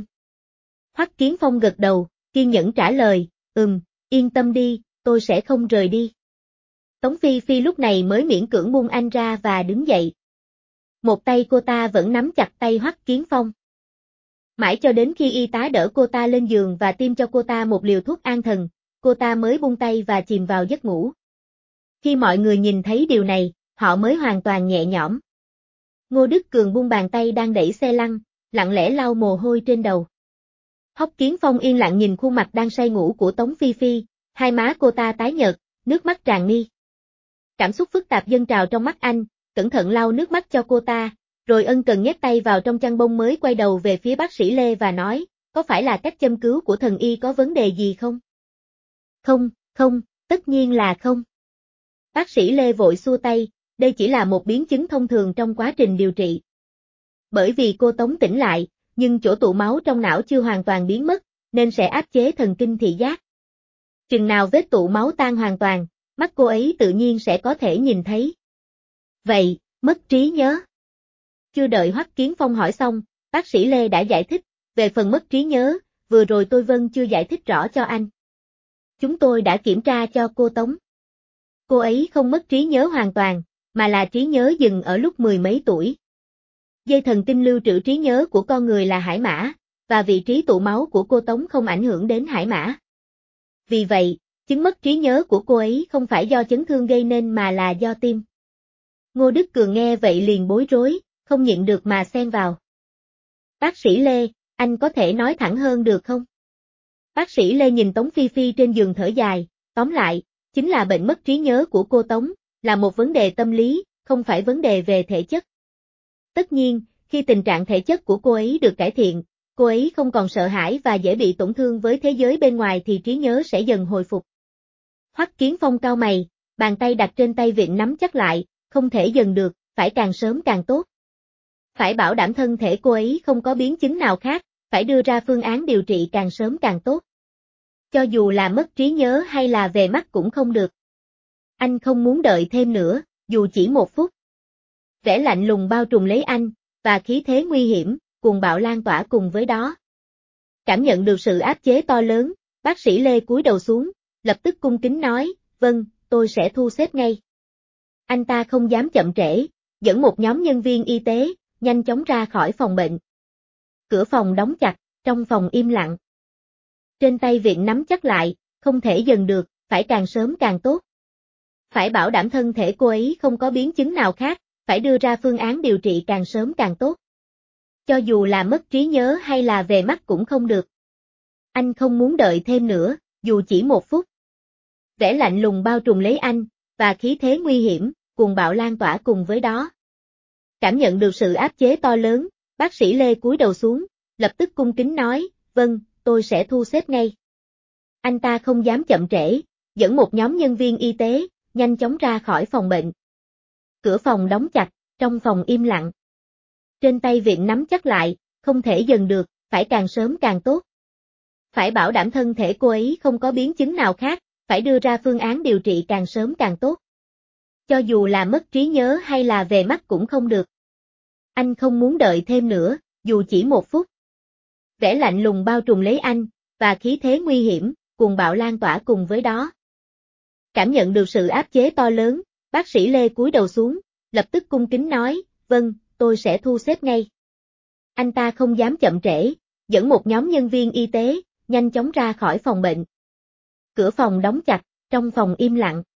Hoắc Kiến Phong gật đầu, kiên nhẫn trả lời, yên tâm đi, tôi sẽ không rời đi. Tống Phi Phi lúc này mới miễn cưỡng buông anh ra và đứng dậy. Một tay cô ta vẫn nắm chặt tay Hoắc Kiến Phong. Mãi cho đến khi y tá đỡ cô ta lên giường và tiêm cho cô ta một liều thuốc an thần, cô ta mới buông tay và chìm vào giấc ngủ. Khi mọi người nhìn thấy điều này, họ mới hoàn toàn nhẹ nhõm. Ngô Đức Cường buông bàn tay đang đẩy xe lăn, lặng lẽ lau mồ hôi trên đầu. Hoắc Kiến Phong yên lặng nhìn khuôn mặt đang say ngủ của Tống Phi Phi, hai má cô ta tái nhợt, nước mắt tràn mi. Cảm xúc phức tạp dâng trào trong mắt anh, cẩn thận lau nước mắt cho cô ta, rồi ân cần nhét tay vào trong chăn bông mới quay đầu về phía bác sĩ Lê và nói, có phải là cách châm cứu của thần y có vấn đề gì không? Không, tất nhiên là không. Bác sĩ Lê vội xua tay, đây chỉ là một biến chứng thông thường trong quá trình điều trị. Bởi vì cô Tống tỉnh lại, nhưng chỗ tụ máu trong não chưa hoàn toàn biến mất, nên sẽ áp chế thần kinh thị giác. Chừng nào vết tụ máu tan hoàn toàn, mắt cô ấy tự nhiên sẽ có thể nhìn thấy. Vậy, mất trí nhớ. Chưa đợi Hoắc Kiến Phong hỏi xong, bác sĩ Lê đã giải thích, về phần mất trí nhớ, vừa rồi tôi Vân chưa giải thích rõ cho anh. Chúng tôi đã kiểm tra cho cô Tống. Cô ấy không mất trí nhớ hoàn toàn, mà là trí nhớ dừng ở lúc mười mấy tuổi. Dây thần kinh lưu trữ trí nhớ của con người là hải mã, và vị trí tụ máu của cô Tống không ảnh hưởng đến hải mã. Vì vậy, chứng mất trí nhớ của cô ấy không phải do chấn thương gây nên mà là do tim. Ngô Đức Cường nghe vậy liền bối rối, không nhịn được mà xen vào. Bác sĩ Lê, anh có thể nói thẳng hơn được không? Bác sĩ Lê nhìn Tống Phi Phi trên giường thở dài, tóm lại, chính là bệnh mất trí nhớ của cô Tống, là một vấn đề tâm lý, không phải vấn đề về thể chất. Tất nhiên, khi tình trạng thể chất của cô ấy được cải thiện, cô ấy không còn sợ hãi và dễ bị tổn thương với thế giới bên ngoài thì trí nhớ sẽ dần hồi phục. Hoắc Kiến Phong cau mày, bàn tay đặt trên tay vịn nắm chắc lại, không thể dần được, phải càng sớm càng tốt. Phải bảo đảm thân thể cô ấy không có biến chứng nào khác, phải đưa ra phương án điều trị càng sớm càng tốt. Cho dù là mất trí nhớ hay là về mắt cũng không được. Anh không muốn đợi thêm nữa, dù chỉ 1 phút. Vẻ lạnh lùng bao trùm lấy anh, và khí thế nguy hiểm, cuồng bạo lan tỏa cùng với đó. Cảm nhận được sự áp chế to lớn, bác sĩ Lê cúi đầu xuống, lập tức cung kính nói, vâng, tôi sẽ thu xếp ngay. Anh ta không dám chậm trễ, dẫn một nhóm nhân viên y tế, nhanh chóng ra khỏi phòng bệnh. Cửa phòng đóng chặt, trong phòng im lặng. Trên tay Viện nắm chắc lại, không thể dần được, phải càng sớm càng tốt. Phải bảo đảm thân thể cô ấy không có biến chứng nào khác, phải đưa ra phương án điều trị càng sớm càng tốt. Cho dù là mất trí nhớ hay là về mắt cũng không được. Anh không muốn đợi thêm nữa, dù chỉ 1 phút. Vẻ lạnh lùng bao trùm lấy anh, và khí thế nguy hiểm, cuồng bạo lan tỏa cùng với đó. Cảm nhận được sự áp chế to lớn, bác sĩ Lê cúi đầu xuống, lập tức cung kính nói, vâng, tôi sẽ thu xếp ngay. Anh ta không dám chậm trễ, dẫn một nhóm nhân viên y tế, nhanh chóng ra khỏi phòng bệnh. Cửa phòng đóng chặt, trong phòng im lặng. Trên tay Viện nắm chắc lại, không thể dần được, phải càng sớm càng tốt. Cho dù là mất trí nhớ hay là về mắt cũng không được. Anh không muốn đợi thêm nữa, dù chỉ 1 phút. Vẻ lạnh lùng bao trùm lấy anh, và khí thế nguy hiểm, cuồng bạo lan tỏa cùng với đó. Cảm nhận được sự áp chế to lớn, bác sĩ Lê cúi đầu xuống, lập tức cung kính nói, vâng, tôi sẽ thu xếp ngay. Anh ta không dám chậm trễ, dẫn một nhóm nhân viên y tế, nhanh chóng ra khỏi phòng bệnh. Cửa phòng đóng chặt, trong phòng im lặng. Trên tay Viện nắm chắc lại, không thể dần được, phải càng sớm càng tốt. Phải bảo đảm thân thể cô ấy không có biến chứng nào khác, phải đưa ra phương án điều trị càng sớm càng tốt. Cho dù là mất trí nhớ hay là về mắt cũng không được. Anh không muốn đợi thêm nữa, dù chỉ 1 phút. Vẻ lạnh lùng bao trùm lấy anh, và khí thế nguy hiểm, cuồng bạo lan tỏa cùng với đó. Cảm nhận được sự áp chế to lớn, bác sĩ Lê cúi đầu xuống, lập tức cung kính nói, vâng, tôi sẽ thu xếp ngay. Anh ta không dám chậm trễ, dẫn một nhóm nhân viên y tế, nhanh chóng ra khỏi phòng bệnh. Cửa phòng đóng chặt, trong phòng im lặng.